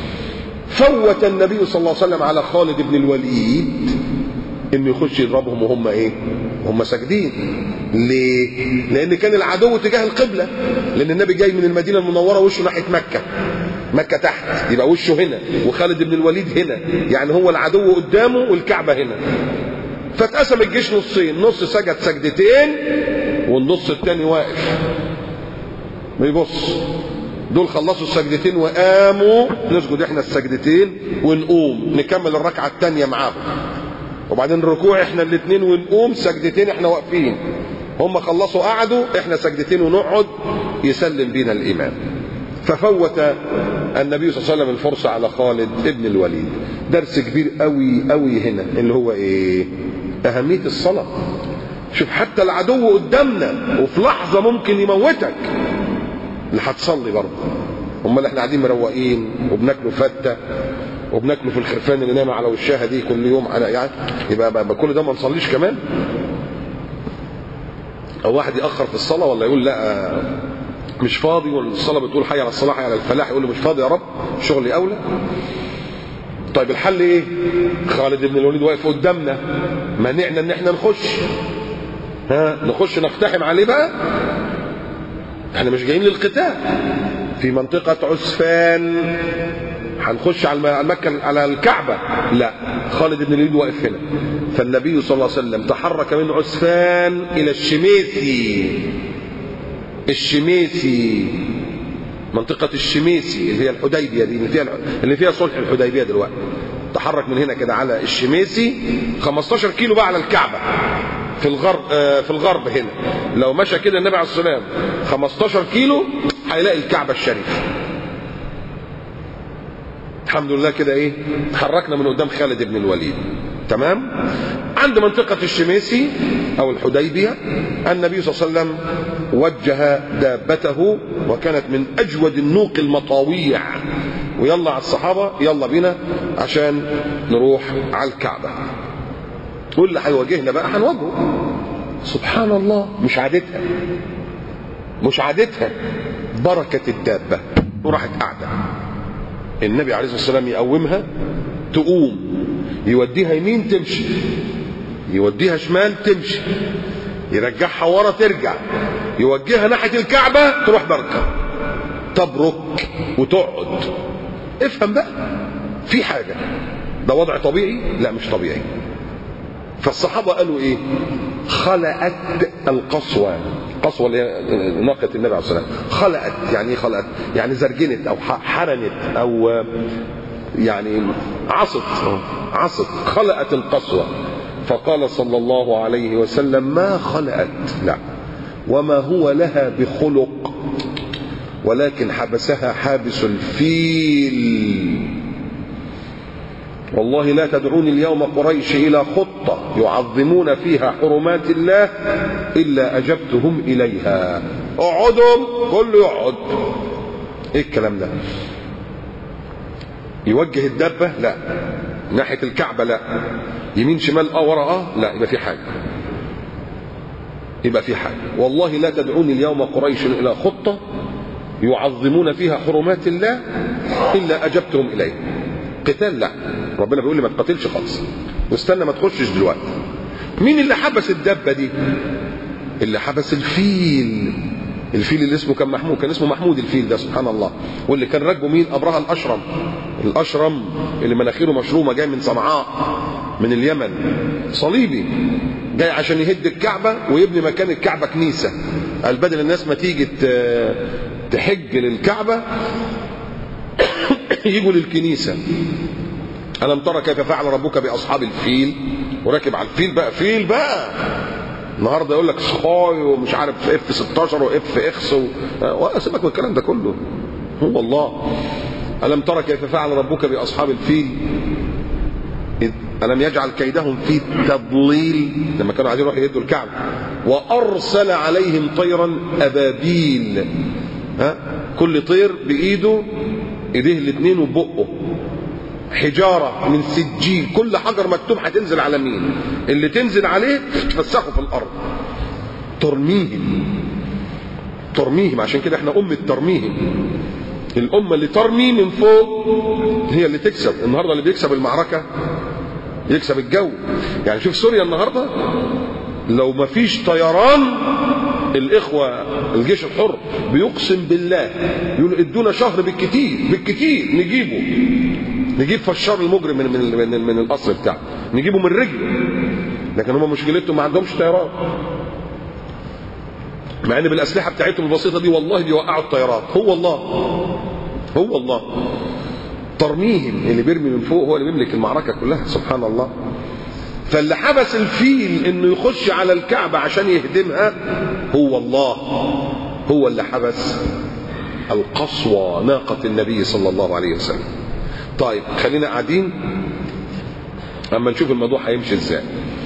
فوت النبي صلى الله عليه وسلم على خالد بن الوليد انه يخش يضربهم وهم ايه؟ هم ساجدين. ليه؟ لان كان العدو تجاه القبلة، لان النبي جاي من المدينة المنورة وشه ناحية مكة، مكة تحت، يبقى وشه هنا وخالد بن الوليد هنا، يعني هو العدو قدامه والكعبة هنا. فاتقسم الجيش نصين، نص سجد سجدتين والنص الثاني واقف بيبص. دول خلصوا السجدتين وقاموا، نسجد احنا السجدتين ونقوم نكمل الركعة الثانية معاهم، وبعدين الركوع احنا الاثنين ونقوم سجدتين احنا واقفين، هم خلصوا قعدوا احنا سجدتين ونقعد، يسلم بينا الإمام. ففوت النبي صلى الله عليه وسلم الفرصة على خالد ابن الوليد. درس كبير قوي قوي هنا اللي هو ايه؟ أهمية الصلاة. شوف حتى العدو قدامنا وفي لحظة ممكن يموتك، اللي هتصلي برضه. امال احنا قاعدين مروقين وبناكلوا فتة وبناكلوا في الخرفان اللي نايمة على وشها دي كل يوم، على يعني يبقى كل ده ما نصليش كمان؟ او واحد ياخر في الصلاه، ولا يقول لا مش فاضي، والصلاه بتقول حي على الصلاه حي على الفلاح، يقول له مش فاضي يا رب شغلي اولى. طيب الحل ايه؟ خالد بن الوليد واقف قدامنا مانعنا ان احنا نخش، نخش نقتحم عليه بقى؟ احنا مش جايين للقتال في منطقة عسفان هنخش على مكة على الكعبة، لا، خالد بن الوليد واقف هنا. فالنبي صلى الله عليه وسلم تحرك من عسفان إلى الشميسي، منطقة الشميسي اللي هي الحديبية دي اللي فيها صلح الحديبية دلوقتي. تحرك من هنا كده على الشميسي 15 كيلو بقى على الكعبة في الغرب هنا. لو مشى كده النبي عليه الصلاة والسلام 15 كيلو هيلاقي الكعبة الشريفة. الحمد لله كده ايه، تحركنا من قدام خالد بن الوليد. تمام. عند منطقة الشميسي او الحديبية النبي صلى الله عليه وسلم وجه دابته، وكانت من اجود النوق المطاويع، ويلا على الصحابة يلا بينا عشان نروح على الكعبة. واللي هيواجهنا بقى هنواجهه. سبحان الله، مش عادتها بركة الدابة. وراحت قاعدة، النبي عليه الصلاة والسلام يقومها تقوم، يوديها يمين تمشي، يوديها شمال تمشي، يرجعها ورا ترجع، يوجهها ناحية الكعبة تروح بركة تبرك وتقعد. افهم بقى، في حاجة ده وضع طبيعي؟ لا مش طبيعي. فالصحابة قالوا ايه؟ خلأت القصوى. القصوى اللي هي ناقة النبي عليه الصلاة والسلام. خلأت يعني ايه؟ خلأت يعني زرجنت او حرنت او يعني عصت. خلأت القصوى. فقال صلى الله عليه وسلم ما خلأت، لا، وما هو لها بخلق، ولكن حبسها حابس الفيل. والله لا تدعوني اليوم قريش إلى خطة يعظمون فيها حرمات الله إلا أجبتهم إليها. اقعدوا، كله يقعد. ايه الكلام ده؟ يوجه الدابة؟ لا. ناحية الكعبة؟ لا. يمين شمال ورا لا. يبقى في حاجة. والله لا تدعوني اليوم قريش إلى خطة يعظمون فيها حرمات الله إلا أجبتهم إليه. قتال لا، ربنا بيقول لي ما تقاتلش خالص، واستنى ما تخشش دلوقتي. مين اللي حبس الدابة دي؟ اللي حبس الفيل اللي اسمه كان اسمه محمود الفيل ده، سبحان الله. واللي كان راكبه مين؟ أبرهة الأشرم اللي مناخيره مشرومة، جاي من صنعاء من اليمن، صليبي، جاي عشان يهد الكعبة ويبني مكان الكعبة كنيسة. قال بدل الناس ما تيجي تحج للكعبة يجوا للكنيسة. ألم ترى كيف فعل ربك بأصحاب الفيل؟ وراكب على الفيل بقى، فيل بقى النهارده يقول لك سخاي ومش عارف اف 16 واف اخس واسيبك من الكلام ده كله. هو الله. ألم ترى كيف فعل ربك بأصحاب الفيل؟ ألم يجعل كيدهم في تضليل لما كانوا عايزين يروحوا يهدوا الكعبة. وأرسل عليهم طيرا أبابيل، كل طير بإيده، إيديه الاثنين وبقه، حجارة من سجيل، كل حجر مكتوب هتنزل على مين، اللي تنزل عليه تفسخه في الأرض. ترميهم. عشان كده احنا أمة ترميهم. الأمة اللي ترمي من فوق هي اللي تكسب. النهاردة اللي بيكسب المعركة يكسب الجو. يعني شوف سوريا النهاردة لو ما فيش طيران، الإخوة الجيش الحر بيقسم بالله يقولوا ادونا شهر بالكتير نجيب فشار المجرم من القصر بتاعه، نجيبه من رجله. لكن هم مشكلتهم ما عندهمش طيران، مع ان بالاسلحه بتاعتهم البسيطه دي والله بيوقعوا الطيارات. هو الله ترميهم. اللي بيرمي من فوق هو اللي بيملك المعركه كلها، سبحان الله. فاللي حبس الفيل انه يخش على الكعبه عشان يهدمها هو الله، هو اللي حبس القصوى ناقه النبي صلى الله عليه وسلم. طيب خلينا قاعدين اما نشوف الموضوع هيمشي ازاي.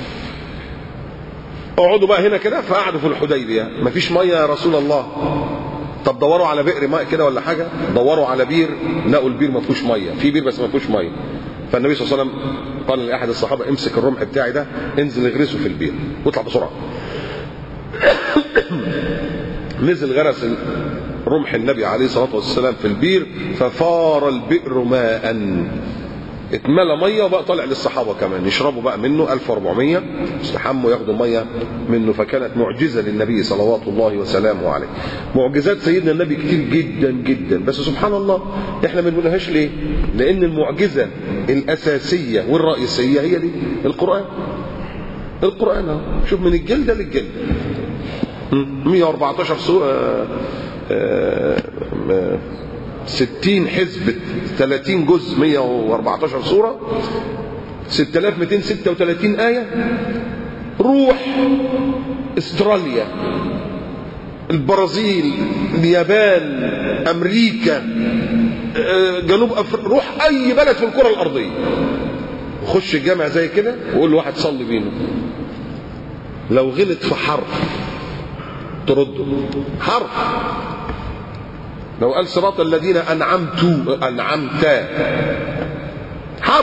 اقعدوا بقى هنا كده. فقعدوا في الحديبيه، مفيش ميه يا رسول الله. طب دوروا على بئر ماء كده ولا حاجه. دوروا على بير، لقوا البير ما فيهوش ميه، في بير بس ما فيهوش ميه. فالنبي صلى الله عليه وسلم قال لاحد الصحابه امسك الرمح بتاعي ده، انزل اغرسه في البير واطلع بسرعه. نزل غرس رمح النبي عليه الصلاة والسلام في البير ففار البئر ماء، اتملى ميه وبقى طالع للصحابه كمان يشربوا بقى منه 1400 استحموا ياخدوا ميه منه. فكانت معجزه للنبي صلوات الله وسلامه عليه. معجزات سيدنا النبي كتير جدا جدا، بس سبحان الله احنا ما بنقولهاش ليه؟ لان المعجزه الاساسيه والرئيسيه هي دي القران. القران اهو شوف من الجلده للجلده 114 سوره 60 حزب 30 جزء 114 سورة 6236 آية. روح استراليا البرازيل اليابان أمريكا جنوب أفريقيا، روح أي بلد في الكرة الأرضية خش الجامع زي كده وقول له واحد صلي بينه، لو غلط في حرف ترده حرف. لو قال صراط الذين أنعمت حرف.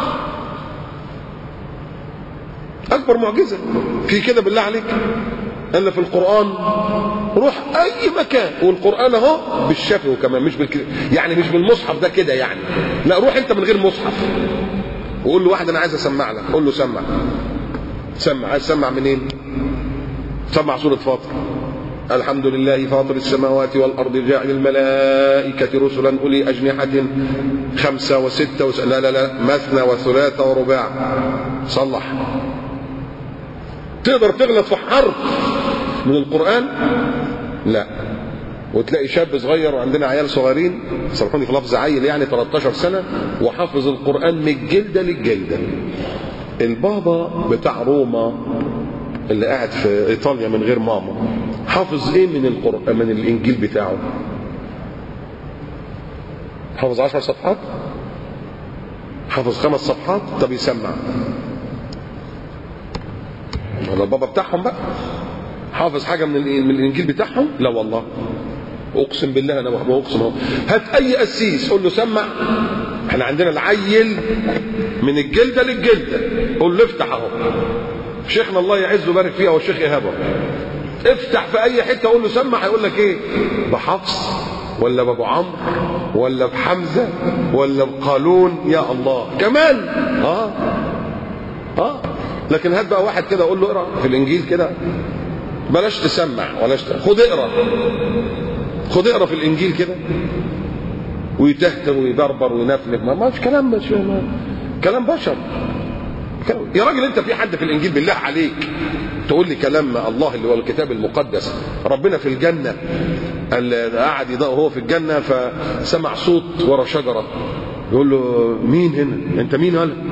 أكبر معجزة في كده بالله عليك أن في القرآن روح أي مكان، والقرآن أهو بالشفه كمان مش يعني مش بالمصحف ده كده يعني، لا روح أنت من غير مصحف وقول له واحد أنا عايز أسمع لك، قول له سمع. عايز تسمع منين؟ سمع سورة فاطر. الحمد لله فاطر السماوات والأرض جاعل الملائكة رسلا أولي أجنحة 5 و6 لا مثنى وثلاث ورباع. صلح. تقدر تغلط في حرف من القرآن؟ لا. وتلاقي شاب صغير، وعندنا عيال صغيرين سامحوني في لفظ عيل يعني 13 سنة وحافظ القرآن من الجلدة للجلدة. البابا بتاع روما اللي قاعد في إيطاليا من غير ماما حافظ ايه من القرآن من الانجيل بتاعه؟ حافظ 10 صفحات، حافظ 5 صفحات. طب يسمع ولا البابا بتاعهم بقى حافظ حاجه من الانجيل بتاعهم؟ لا والله اقسم بالله انا بقسم. هات اي قسيس قول له سمع. احنا عندنا العيل من الجلده للجلده، قول له افتح اهو. شيخنا الله يعزه ويبارك فيه هو الشيخ ايهاب، افتح في اي حته قول له سمع، هيقول لك ايه؟ بحفص ولا بابو عمرو ولا بحمزه ولا بقالون؟ يا الله كمان. لكن هات بقى واحد كده قول له اقرا في الانجيل كده، بلاش تسمع ولاش خد اقرا في الانجيل كده ويتهتم ويبربر وينفلف. ما فيش كلام، مش كلام بشر. يا راجل انت في حد في الانجيل بالله عليك تقول لي كلام الله اللي هو الكتاب المقدس؟ ربنا في الجنه قعد يضاء وهو في الجنه فسمع صوت ورا شجره يقول له مين هنا؟ انت مين؟ قال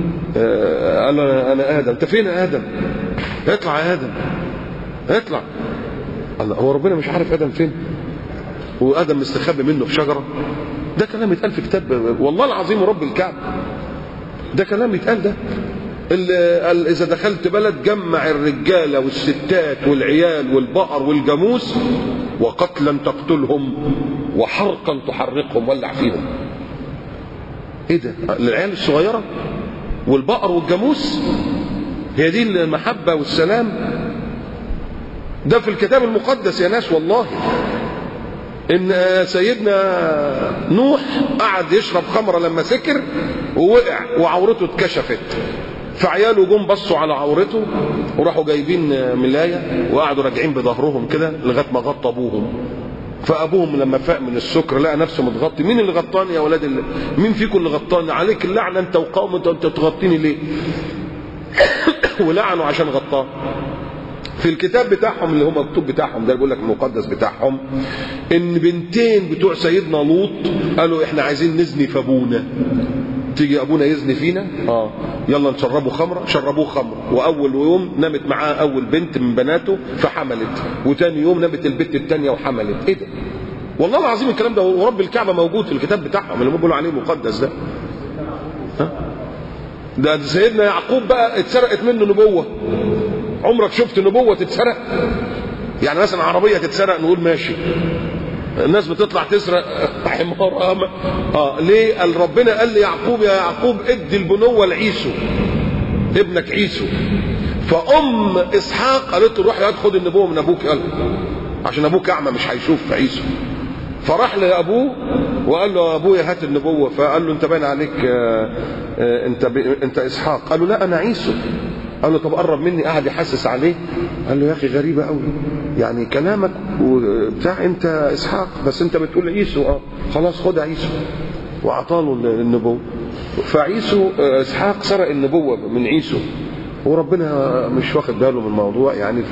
انا ادم. انت فين يا ادم؟ اطلع يا ادم اطلع. الله، هو ربنا مش عارف ادم فين؟ وادم مستخبي منه في شجره؟ ده كلام يتقال في كتاب والله العظيم ورب الكعبه، ده كلام يتقال. ده إذا دخلت بلد جمع الرجالة والستات والعيال والبقر والجاموس وقتلا تقتلهم وحرقا تحرقهم، ولع فيهم. ايه ده؟ العيال الصغيرة والبقر والجاموس هي دي المحبة والسلام؟ ده في الكتاب المقدس يا ناس والله. ان سيدنا نوح قعد يشرب خمرة لما سكر ووقع وعورته اتكشفت، فعياله جم بصوا على عورته وراحوا جايبين ملاية وقعدوا راجعين بظهرهم كده لغايه ما غطى ابوهم. فابوهم لما فاق من السكر لقى نفسه متغطي. مين اللي غطاني يا ولاد؟ مين فيكم اللي غطاني؟ عليك اللعنه انت وقوم، انت تغطيني ليه؟ ولعنوا عشان غطاه. في الكتاب بتاعهم اللي هم مكتوب بتاعهم ده، بيقول لك المقدس بتاعهم، ان بنتين بتوع سيدنا لوط قالوا احنا عايزين نزني في ابونا، تيجي ابونا يزني فينا؟ يلا نشربه خمره. شربوه خمره، واول يوم نامت معاه اول بنت من بناته فحملت، وتاني يوم نامت البنت الثانيه وحملت. ايه ده؟ والله العظيم الكلام ده ورب الكعبه موجود في الكتاب بتاعهم اللي هم بيقولوا عليه مقدس ده. ده سيدنا يعقوب بقى اتسرقت منه نبوه. عمرك شفت نبوه تتسرق؟ يعني مثلا عربيه تتسرق نقول ماشي، الناس بتطلع تسرق حمار. ليه؟ قال ربنا قال لي يعقوب يا يعقوب ادي البنوه لعيسو ابنك عيسو، فام اسحاق قالت له روح يا خد النبوه من ابوك يلا، عشان ابوك اعمى مش هيشوف عيسو. فراح لابوه وقال له ابويا هات النبوه. فقال له انت باين عليك انت اسحاق. قال له لا انا عيسو. قال له طب قرب مني. قعد يحسس عليه. قال له يا اخي غريبه قوي يعني كلامك وبتاع، انت اسحاق بس انت بتقول عيسو. خلاص خد عيسو. وعطاله النبوه. فعيسو اسحاق سرق النبوه من عيسو، وربنا مش واخد باله من الموضوع يعني.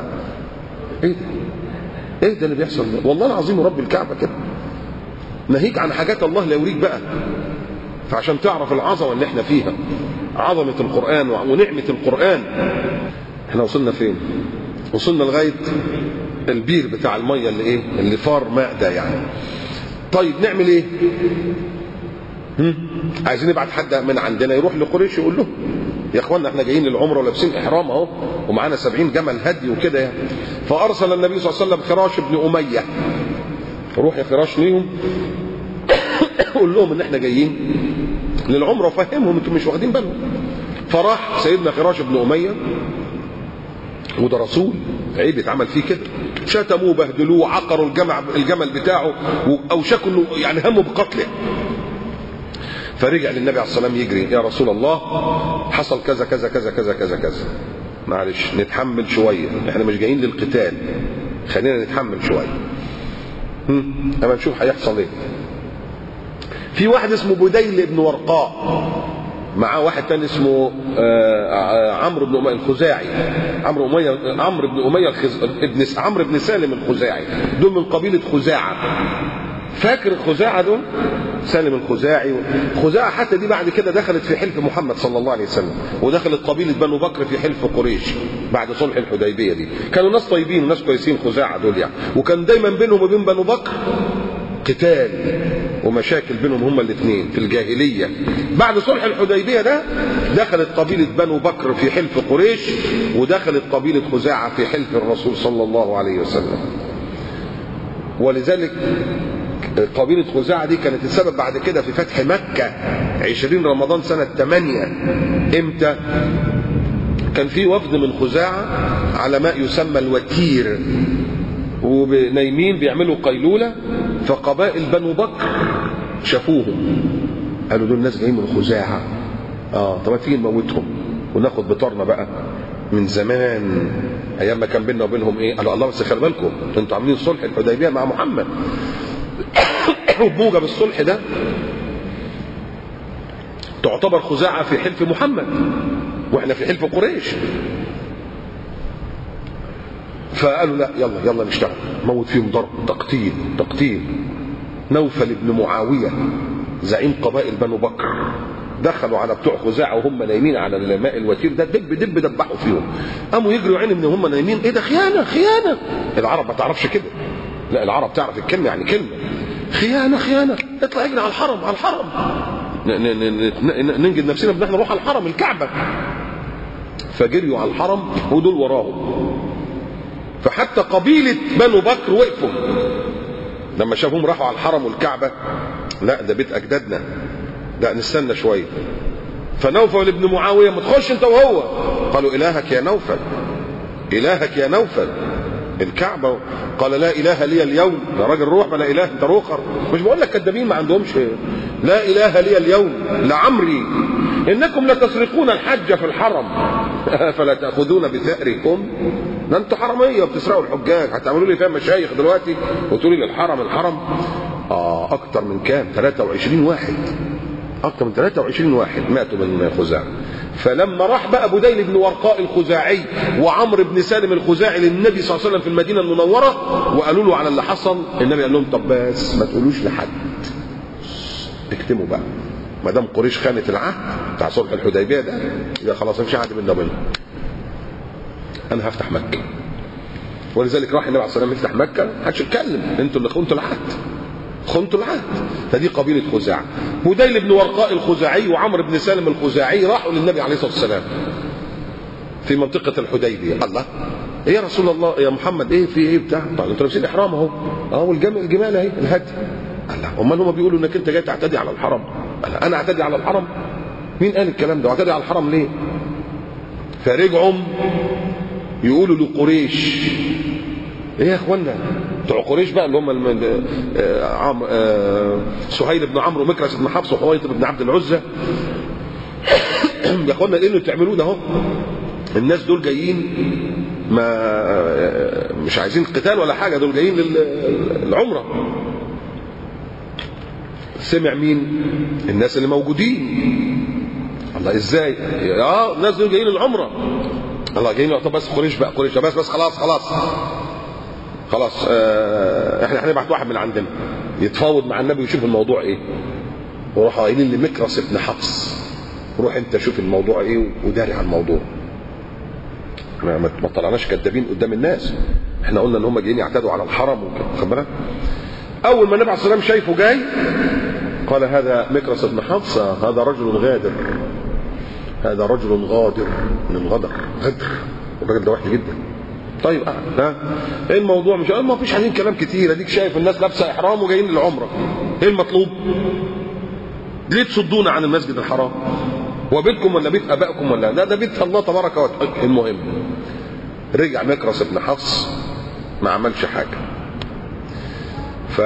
ايه ده اللي بيحصل ده؟ والله العظيم رب الكعبه كده ناهيك عن حاجات الله لا يوريك بقى. فعشان تعرف العظمه اللي احنا فيها، عظمه القران ونعمه القران. احنا وصلنا فين؟ وصلنا لغايه البير بتاع الميه اللي فار ماء ده يعني. طيب نعمل ايه؟ عايزين نبعت حد من عندنا يروح لقريش يقول له يا اخوانا احنا جايين للعمره ولابسين احرام اهو ومعانا 70 جمل هدي وكده يعني. فارسل النبي صلى الله عليه وسلم خراش بن اميه. روح يا خراش ليهم قول لهم ان احنا جايين للعمره وفهمهم انتم مش واخدين بالهم. فراح سيدنا خراش بن اميه، وده رسول عيب يتعمل فيه كده. شتموه بهدلوه عقروا الجمل بتاعه واوشكوا انه يعني همه بقتله. فرجع للنبي عليه الصلاه والسلام يجري يا رسول الله حصل كذا كذا كذا كذا كذا كذا، معلش نتحمل شويه، احنا مش جايين للقتال، خلينا نتحمل شويه اما نشوف هيحصل ايه. في واحد اسمه بديل بن ورقاء، معاه واحد تاني اسمه عمرو بن اميه الخزاعي. عمرو بن اميه عمرو بن سالم الخزاعي، دول من قبيله خزاعه. فاكر الخزاعه دول؟ سالم الخزاعي. خزاعه حتى دي بعد كده دخلت في حلف محمد صلى الله عليه وسلم، ودخلت قبيله بنو بكر في حلف قريش بعد صلح الحديبيه دي. كانوا ناس طيبين وناس كويسين خزاعه دول يعني، وكان دايما بينهم وبين بنو بكر قتال ومشاكل بينهم هما الاثنين في الجاهليه. بعد صلح الحديبيه ده دخلت قبيله بنو بكر في حلف قريش، ودخلت قبيله خزاعه في حلف الرسول صلى الله عليه وسلم. ولذلك قبيلة خزاعة دي كانت السبب بعد كده في فتح مكة 20 رمضان سنة 8. امتى؟ كان في وفد من خزاعة على ماء يسمى الوتير، ونايمين بيعملوا قيلولة، فقبائل بنو بكر شافوهم قالوا دول ناس جايين من خزاعة. طب ما تيجي نموتهم وناخد بطارنا بقى. من زمان ايام ما كان بيننا وبينهم ايه؟ قالوا الله بس خلي بالكم انتوا عاملين صلح الحديبيه مع محمد وبموجب الصلح ده تعتبر خزاعه في حلف محمد واحنا في حلف قريش. فقالوا لا يلا نشتغل، موت فيهم ضرب تقتيل. نوفل بن معاويه زعيم قبائل بنو بكر دخلوا على بتوع خزاعه وهم نايمين على الماء الوتير ده، دب دبحوا فيهم. قاموا يجروا عينهم ان هم نايمين. ايه ده؟ خيانه. العرب ما تعرفش كده، لا العرب تعرف الكلمه يعني كلمه. خيانه. اطلع اجري على الحرم ننجد نفسنا ان احنا نروح على الحرم الكعبه. فجريوا على الحرم ودول وراهم. فحتى قبيله بنو بكر وقفوا لما شافوهم راحوا على الحرم والكعبه. لا ده بيت اجدادنا، لا نستنى شويه. فنوفل بن معاويه ما تخش انت وهو. قالوا الهك يا نوفل الكعبه. قال لا اله لي اليوم. يا راجل روح بلا اله انت روخر. مش بقول لك كدابين ما عندهمش. لا اله لي اليوم لعمري انكم لتسرقون الحج في الحرم فلا تاخذون بثأركم. ده انتوا حرميه وبتسرقوا الحجاج، هتعملوا لي فيها مشايخ دلوقتي وتقولوا لي الحرم. اكتر من كام؟ 23 واحد. اكتر من 23 واحد ماتوا من خزاعه. فلما راح بقى بديل بن ورقاء الخزاعي وعمرو بن سالم الخزاعي للنبي صلى الله عليه وسلم في المدينه المنوره وقالوا له على اللي حصل، النبي قال لهم طب بس ما تقولوش لحد، اكتموا بقى، ما دام قريش خانت العهد بتاع صلح الحديبيه ده يبقى خلاص مفيش عهد بيننا وبينهم، انا هفتح مكه. ولذلك راح النبي عليه الصلاه والسلام يفتح مكه، محدش يتكلم، انتوا اللي خنتوا العهد. فدي قبيله خزاعه. بديل بن ورقاء الخزاعي وعمرو بن سالم الخزاعي راحوا للنبي عليه الصلاه والسلام في منطقه الحديبيه. الله ايه يا رسول الله يا محمد، ايه في ايه بتاع؟ طيب انتوا لابسين احرام اهو والجمال اهي الهدي. الله امال هم بيقولوا انك انت جاي تعتدي على الحرم. انا اعتدي على الحرم؟ مين قال الكلام ده؟ واعتدي على الحرم ليه؟ فرجعوا يقولوا لقريش: ايه يا اخوانا بتوع قريش بقى اللي هم سهيل بن عمرو ومكرس بن حفص وحويطب بن عبد العزى، يا اخوانا ايه اللي بتعملوه ده؟ اهو الناس دول جايين ما مش عايزين قتال ولا حاجه، دول جايين للعمره. سمع مين؟ الناس اللي موجودين. الله ازاي؟ الناس دول جايين للعمره. الله جايين. طب بس قريش بقى، قريش بس خلاص احنا هنبعت واحد من عندنا يتفاوض مع النبي ويشوف الموضوع ايه. وراحوا قايلين لمكرس بن حفص: روح انت شوف الموضوع ايه وداري على الموضوع. احنا ما طلعناش كدابين قدام الناس، احنا قلنا ان هم جايين يعتدوا على الحرم وكده. اول ما النبي عليه الصلاه والسلام شايفه جاي قال: هذا مكرس بن حفص، هذا رجل غادر، هذا رجل غادر من الغدر، غدر، الراجل ده وحش جدا. طيب ايه الموضوع؟ مش ما فيش عايزين كلام كتير، اديك شايف الناس لابسه احرام وجايين للعمره، ايه المطلوب؟ ليه تصدونا عن المسجد الحرام؟ هو بيتكم ولا بيت ابائكم ولا لا؟ ده بيت الله تبارك وتعالى. المهم رجع مكرس بن حفص ما عملش حاجه. ف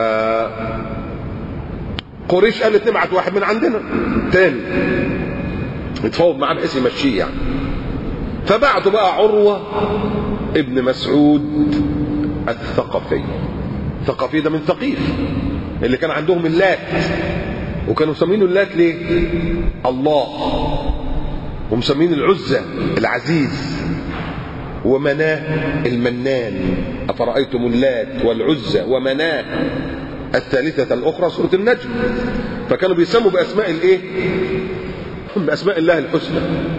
قريش قالت نبعت واحد من عندنا تاني يتفاوض معاه بحيث يمشيه يعني. فبعتوا بقى عروة ابن مسعود الثقفي. الثقفي ده من ثقيف اللي كان عندهم اللات، وكانوا مسمينه اللات ليه؟ الله، ومسمين العزى العزيز، ومناه المنان. أفرأيتم اللات والعزى ومناه الثالثة الأخرى سورة النجم. فكانوا بيسموا بأسماء الإيه؟ بأسماء الله الحسنى.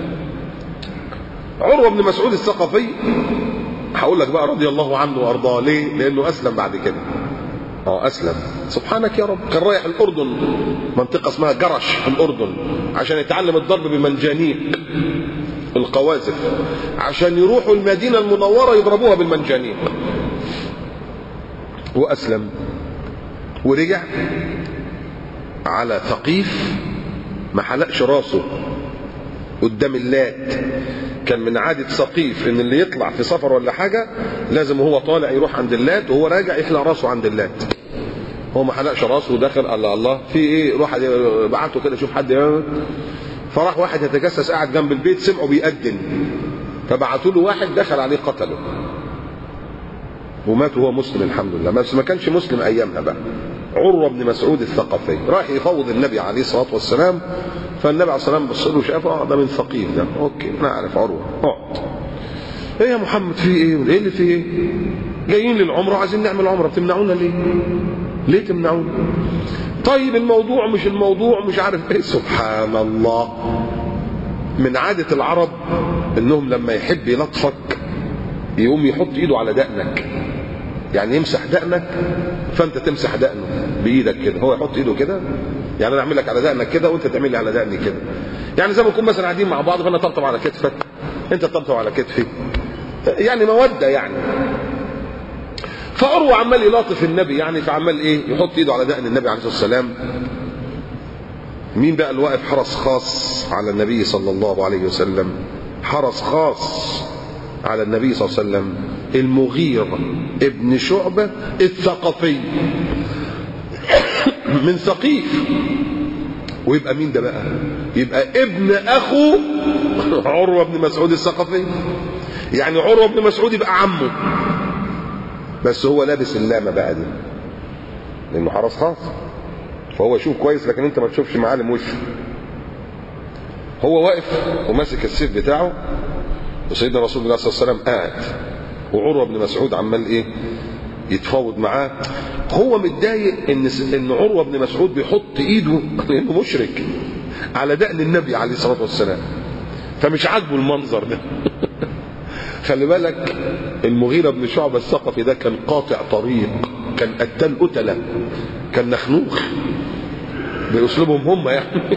عروة بن مسعود الثقفي هقول لك بقى رضي الله عنه وأرضاه. ليه؟ لأنه أسلم بعد كده. أسلم سبحانك يا رب. كان رايح الأردن، منطقة اسمها جرش في الأردن، عشان يتعلم الضرب بمنجانيق القواذف، عشان يروحوا المدينة المنورة يضربوها بالمنجانيق. وأسلم ورجع على ثقيف، ما حلقش راسه قدام اللات. كان من عادة ثقيف ان اللي يطلع في سفر ولا حاجة لازم وهو طالع يروح عند اللات، وهو راجع يحلق راسه عند اللات. هو ما حلقش راسه ودخل. الله في ايه؟ روح بعته كده شوف حد. فراح واحد يتجسس قاعد جنب البيت، سمعه بيأذن، فبعتوا له واحد دخل عليه قتله ومات وهو مسلم الحمد لله. بس ما كانش مسلم ايامها بقى. عروة بن مسعود الثقفي راح يفوض النبي عليه الصلاه والسلام، فالنبي عليه الصلاه والسلام بص له شافه ده من ثقيف ده. اوكي انا عارف عروة. اقعد. ايه يا محمد في ايه؟ ايه اللي في ايه؟ جايين للعمره عايزين نعمل عمره، بتمنعونا ليه؟ ليه تمنعونا؟ طيب الموضوع مش الموضوع مش عارف ايه. سبحان الله، من عاده العرب انهم لما يحب يلطفك يقوم يحط ايده على دقنك، يعني يمسح دقنك فانت تمسح دقنه بايدك كده. هو يحط ايده كده، يعني انا اعمل لك على دقنك كده وانت تعمل لي على دقني كده. يعني زي ما نكون مثلا قاعدين مع بعض فانا طبطب على كتفك انت تطبطب على كتفي، يعني موده يعني. فعروة عمال يلاطف النبي يعني، فعمال ايه؟ يحط ايده على دقن النبي عليه الصلاه والسلام. مين بقى اللي واقف حرس خاص على النبي صلى الله عليه وسلم؟ حرس خاص على النبي صلى الله عليه وسلم المغيرة ابن شعبة الثقفي من ثقيف. ويبقى مين ده بقى؟ يبقى ابن اخو عروة بن مسعود الثقفي. يعني عروة بن مسعود يبقى عمه، بس هو لابس اللامة بقى دي لانه حرس خاص، فهو يشوف كويس لكن انت ما تشوفش معالم وشه. هو واقف وماسك السيف بتاعه، وسيدنا رسول الله صلى الله عليه وسلم قاعد، وعروة بن مسعود عمال ايه؟ يتفاوض معاه. هو متضايق ان عروة بن مسعود بيحط ايده لانه مشرك على دقن النبي عليه الصلاه والسلام، فمش عاجبه المنظر ده. خلي بالك المغيرة بن شعبة الثقفي ده كان قاطع طريق، كان قتال قتلة، كان نخنوخ باسلوبهم هم يعني.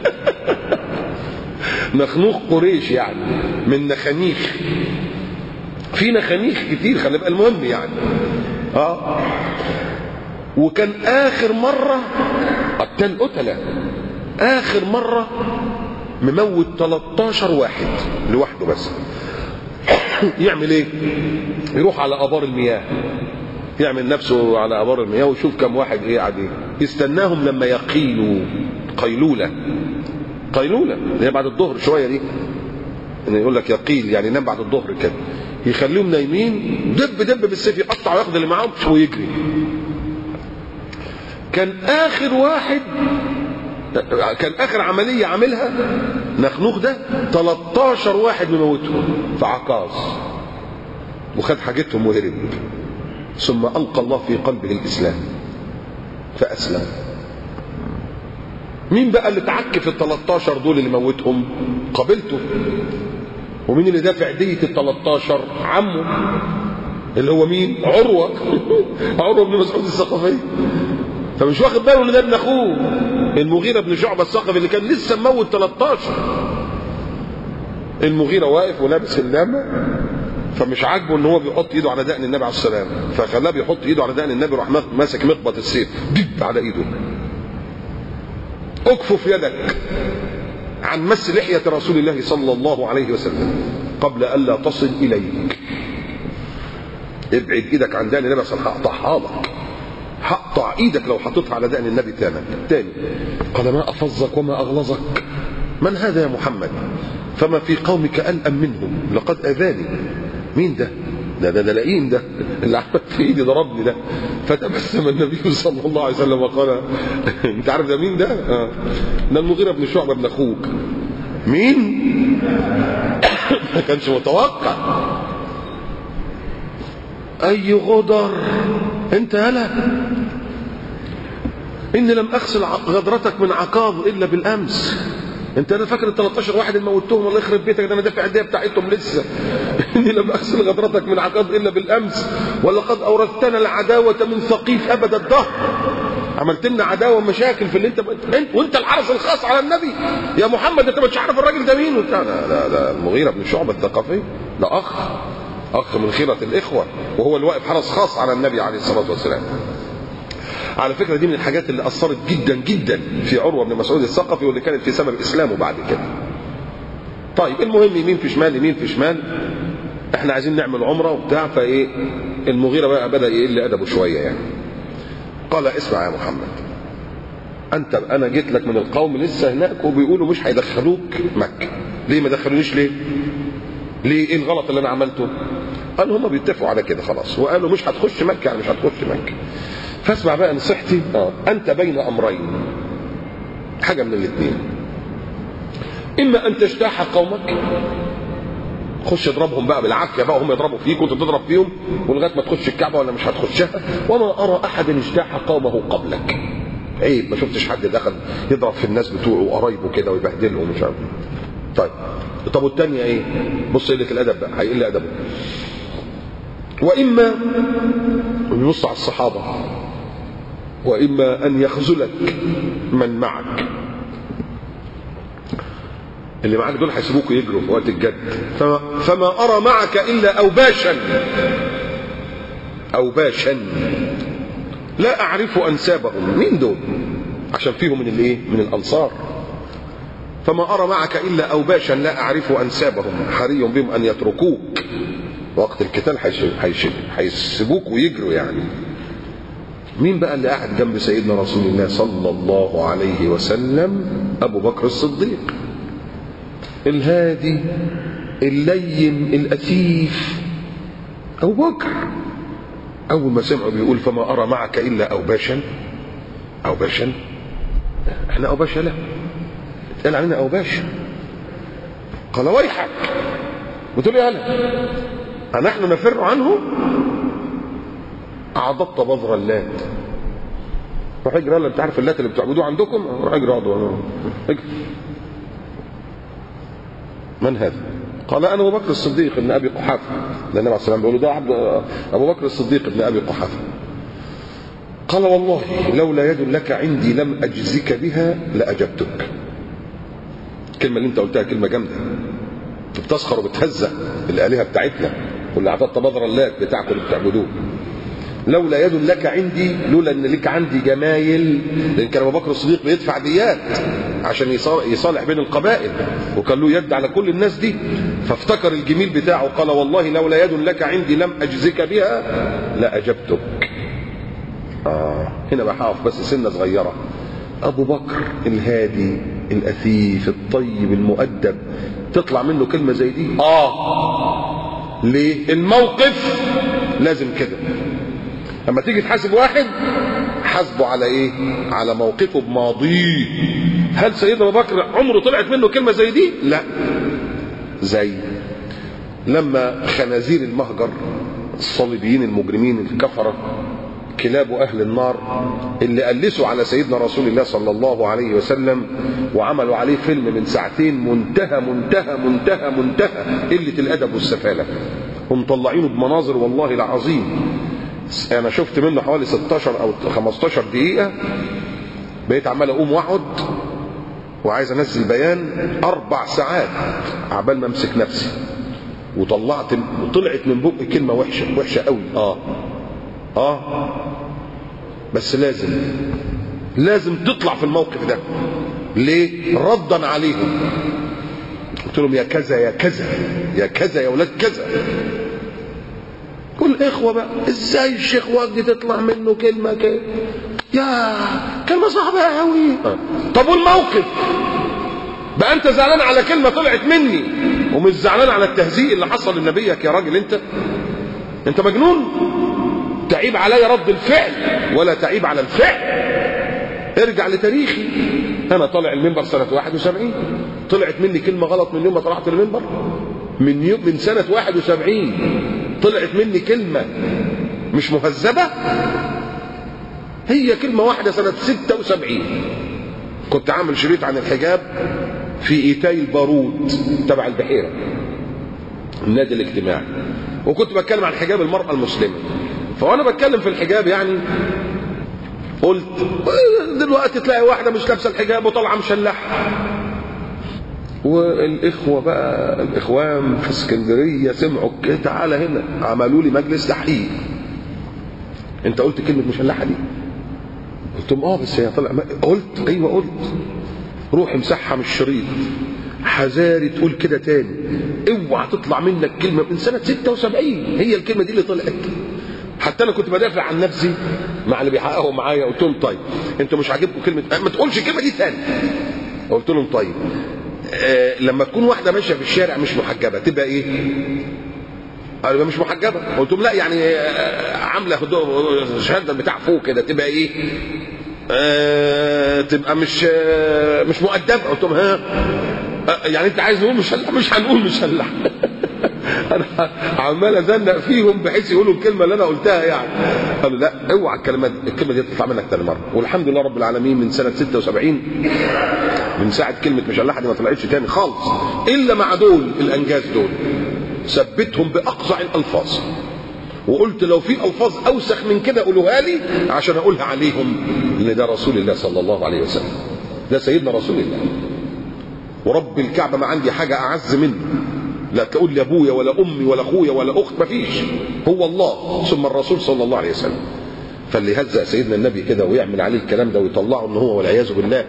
نخنوخ قريش يعني، من نخانيخ، في نخانيخ كتير خلي بالك. المهم يعني وكان اخر مره قتال قتله، اخر مره مموت 13 واحد لوحده بس. يعمل ايه؟ يروح على ابار المياه، يعمل نفسه على ابار المياه ويشوف كم واحد ايه قاعد يستناهم لما يقيلوا. قيلوله اللي هي بعد الظهر شويه دي، يعني يقول لك يقيل يعني ينام بعد الظهر كده، يخليهم نايمين، دب بالسيف يقطع وياخد اللي معاهم ويجري. كان اخر عمليه عاملها نخنوخ ده 13 واحد مموتهم في عكاظ، وخد حاجتهم وهرب. ثم القى الله في قلبه الاسلام فاسلم. مين بقى اللي تعك في ال13 دول اللي موتهم؟ قبيلته. ومين اللي دافع دية ال13؟ عمه اللي هو مين؟ عروة. عروة بن مسعود الثقفي. فمش واخد باله ان ده ابن اخوه المغيرة بن شعبة الثقفي اللي كان لسه مموت 13. المغيرة واقف ولابس اللامة، فمش عاجبه ان هو بيحط ايده على دقن النبي عليه السلام، فخلاه بيحط ايده على دقن النبي، راح ماسك مقبض السيف دب على ايده. اكفف يدك عن مس لحية رسول الله صلى الله عليه وسلم قبل ألا تصل إليك. ابعد ايدك عن دقن النبي عشان هقطعها لك، هقطع ايدك لو حطيتها على دقن النبي تاني. قال ما أفظك وما أغلظك، من هذا يا محمد؟ فما في قومك ألأم منهم، لقد أذاني. مين ده؟ ده لئيم ده اللي عمل في ايدي ضربني ده. فتبسم النبي صلى الله عليه وسلم وقال انت عارف ده مين ده؟ ده المغيرة بن شعبة ابن اخوك. مين؟ ما كانش متوقع. اي غدر انت يالا، اني لم اغسل غدرتك من عكاظ الا بالامس. انت انا فاكر ال 13 واحد اللي موتهم الله يخرب بيتك، ده انا دافع الديه بتاعتهم لسه. اني لم اغسل غدرتك من عكاظ الا بالامس، ولقد اورثتنا العداوه من ثقيف ابد الدهر. عملت لنا عداوه ومشاكل في اللي انت وانت الحرس الخاص على النبي يا محمد، انت مش عارف الراجل ده مين وبتاع. لا المغيرة بن شعبة الثقفي ده اخ من خيرة الاخوه، وهو اللي واقف حرس خاص على النبي عليه الصلاه والسلام. على فكرة دي من الحاجات اللي أثرت جدا جدا في عروة بن مسعود الثقفي، واللي كانت في سبب إسلامه بعد كده. طيب المهم يمين في شمال، احنا عايزين نعمل عمرة وبتاع، فايه المغيرة بقى بدأ يقل أدبه شوية يعني. قال اسمع يا محمد، أنا جيت لك من القوم لسه هناك وبيقولوا مش هيدخلوك مكة. ليه ما دخلونيش؟ ليه ايه الغلط اللي أنا عملته؟ قالوا هم بيتفقوا على كده خلاص، وقالوا مش هتخش مكة يعني مش هتخش مكة. فاسمع بقى نصيحتي، أنت بين أمرين، حاجة من الاثنين، إما أن تجتاح قومك، خش اضربهم بقى بالعافية بقى وهم يضربوا فيك وانت تضرب فيهم ولغاية ما تخش الكعبة ولا مش هتخشها. وما أرى أحد اجتاح قومه قبلك. عيب، ما شفتش حد دخل يضرب في الناس بتوعه وقرايبه كده ويبهدلهم مش عارف. طب والتانية ايه؟ بص قلة الأدب بقى، هيقل أدبه. وإما يبص على الصحابة، وإما أن يخذلك من معك. اللي معك دول هيسيبوك يجروا في وقت الجد. فما أرى معك إلا أوباشا لا أعرف أنسابهم. مين دول؟ عشان فيهم من الايه؟ من الأنصار. فما أرى معك إلا أوباشا لا أعرف أنسابهم، حري بهم أن يتركوك وقت القتال، هيسيبوك ويجروا يعني. مين بقى اللي قاعد جنب سيدنا رسول الله صلى الله عليه وسلم؟ أبو بكر الصديق، الهادي اللين الأثيف. أبو بكر أول ما سمعه بيقول فما أرى معك إلا أوباشا. احنا أوباشا؟ لا، اتقال علينا أوباشا. قال ويحك، بتقول لي أنا نحن نفر عنه؟ أعضبت بذر اللات. روح اجري، يلا انت عارف اللات اللي بتعبدوه عندكم، روح اجري اقعدوا اجري. من هذا؟ قال انا ابو بكر الصديق ابن ابي قحافه. ده النبي عليه الصلاه والسلام بيقول ده عبد ابو بكر الصديق ابن ابي قحافه. قال والله لولا يد لك عندي لم اجزك بها لاجبتك. الكلمه اللي انت قلتها كلمه جامده، بتسخر وبتهزأ الالهه بتاعتنا، واللي اعطت بذر اللات بتاعكم اللي بتعبدوه. لولا يد لك عندي، لولا ان لك عندي جمايل، لان كان ابو بكر الصديق بيدفع ديات عشان يصالح بين القبائل، وكان له يد على كل الناس دي، فافتكر الجميل بتاعه قال والله لولا يد لك عندي لم اجزك بها لاجبتك. هنا بحاف بس سنه صغيره. ابو بكر الهادي الاثيف الطيب المؤدب تطلع منه كلمه زي دي؟ ليه؟ الموقف لازم كده. لما تيجي تحاسب واحد حاسبه على ايه؟ على موقفه بماضيه. هل سيدنا ابو بكر عمره طلعت منه كلمه زي دي؟ لا. زي لما خنازير المهجر الصليبيين المجرمين الكفره كلاب اهل النار اللي قلسوا على سيدنا رسول الله صلى الله عليه وسلم وعملوا عليه فيلم من ساعتين منتهى منتهى منتهى منتهى قله الادب والسفاله، ومطلعينه بمناظر والله العظيم انا شفت منه حوالي 16 او 15 دقيقه، بقيت عمال اقوم واقعد وعايز انزل بيان 4 ساعات عبال ما امسك نفسي، وطلعت وطلعت من بقي كلمه وحشه وحشه قوي. بس لازم تطلع في الموقف ده. ليه؟ ردا عليهم. قلت لهم يا كذا يا كذا يا كذا يا ولاد كذا. كل اخوه بقى ازاي الشيخ وجدي تطلع منه كلمه كده؟ يا كلمه صعبه قوي. طب والموقف بقى؟ انت زعلان على كلمه طلعت مني ومش زعلان على التهزيء اللي حصل لنبيك يا راجل؟ انت مجنون؟ تعيب علي رد الفعل ولا تعيب على الفعل. ارجع لتاريخي، انا طالع المنبر سنه 71 طلعت مني كلمه غلط من يوم ما طلعت المنبر، من سنه 71 طلعت مني كلمه مش مهذبه، هي كلمه واحده سنه 76 كنت عامل شريط عن الحجاب في ايتاي البارود تبع البحيره النادي الاجتماعي، وكنت بتكلم عن حجاب المراه المسلمه. فوانا بتكلم في الحجاب يعني قلت دلوقتي تلاقي واحده مش لابسه الحجاب وطالعه مشلحه، والاخوه بقى الاخوان في اسكندريه سمعوا كده تعالى هنا عملوا لي مجلس تحقيق. انت قلت كلمه مشلحه دي؟ قلت لهم بس هي طلع. قلت ايوه قلت. روح امسحها من الشريط، حذاري تقول كده تاني، اوعى تطلع منك كلمه من سنه 76 هي الكلمه دي اللي طلعت. حتى انا كنت بدافع عن نفسي مع اللي بيحققوا معايا، قلت لهم طيب انتوا مش عاجبكم كلمه ما تقولش الكلمه دي تاني. قلت لهم طيب لما تكون واحده ماشيه في الشارع مش محجبه تبقى ايه؟ قالوا مش محجبه. قلت لهم لا يعني عامله شهاده بتاع فوق كده تبقى ايه؟ تبقى مش مؤدبه. قلت لهم يعني انت عايز نقول مشلح؟ مش هنقول مشلح. انا عمال ازنق فيهم بحيث يقولوا الكلمه اللي انا قلتها يعني. قالوا لا اوعى الكلمه دي تطلع منك تاني مره. والحمد لله رب العالمين من سنه 76 من ساعه كلمه مشلحه دي ما طلعتش تاني خالص، الا مع دول الانجاز دول ثبتهم باقصى الالفاظ، وقلت لو في الفاظ اوسخ من كده قولوها لي عشان اقولها عليهم، ان ده رسول الله صلى الله عليه وسلم، ده سيدنا رسول الله، ورب الكعبه ما عندي حاجه اعز منه. لا تقول لي ابويا ولا امي ولا اخويا ولا اخت، مفيش، هو الله ثم الرسول صلى الله عليه وسلم. فاللي هزأ سيدنا النبي كده ويعمل عليه الكلام ده ويطلعه ان هو والعياذ بالله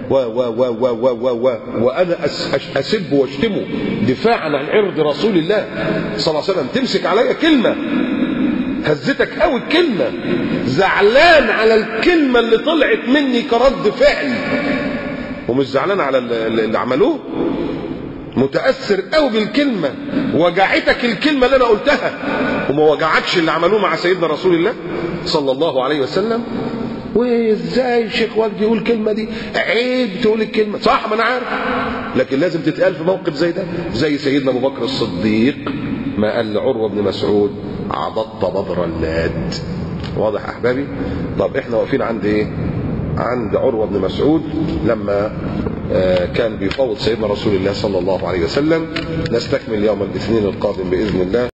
وانا اسب واشتمه دفاعا عن عرض رسول الله صلى الله عليه وسلم، تمسك عليا كلمه هزتك قوي الكلمه، زعلان على الكلمه اللي طلعت مني كرد فعل ومش زعلان على اللي عملوه، متأثر قوي بالكلمة، وجعتك الكلمة اللي انا قلتها وما وجعكش اللي عملوه مع سيدنا رسول الله صلى الله عليه وسلم. وازاي الشيخ وجدي يقول الكلمة دي؟ عيب تقول الكلمة صح، ما انا عارف، لكن لازم تتقال في موقف زي ده. زي سيدنا ابو بكر الصديق ما قال لعروة بن مسعود عضضت بذر اللات. واضح يا احبابي؟ طب احنا واقفين عند ايه؟ عند عروة بن مسعود لما كان بيفاوض سيدنا رسول الله صلى الله عليه وسلم. نستكمل يوم الاثنين القادم بإذن الله.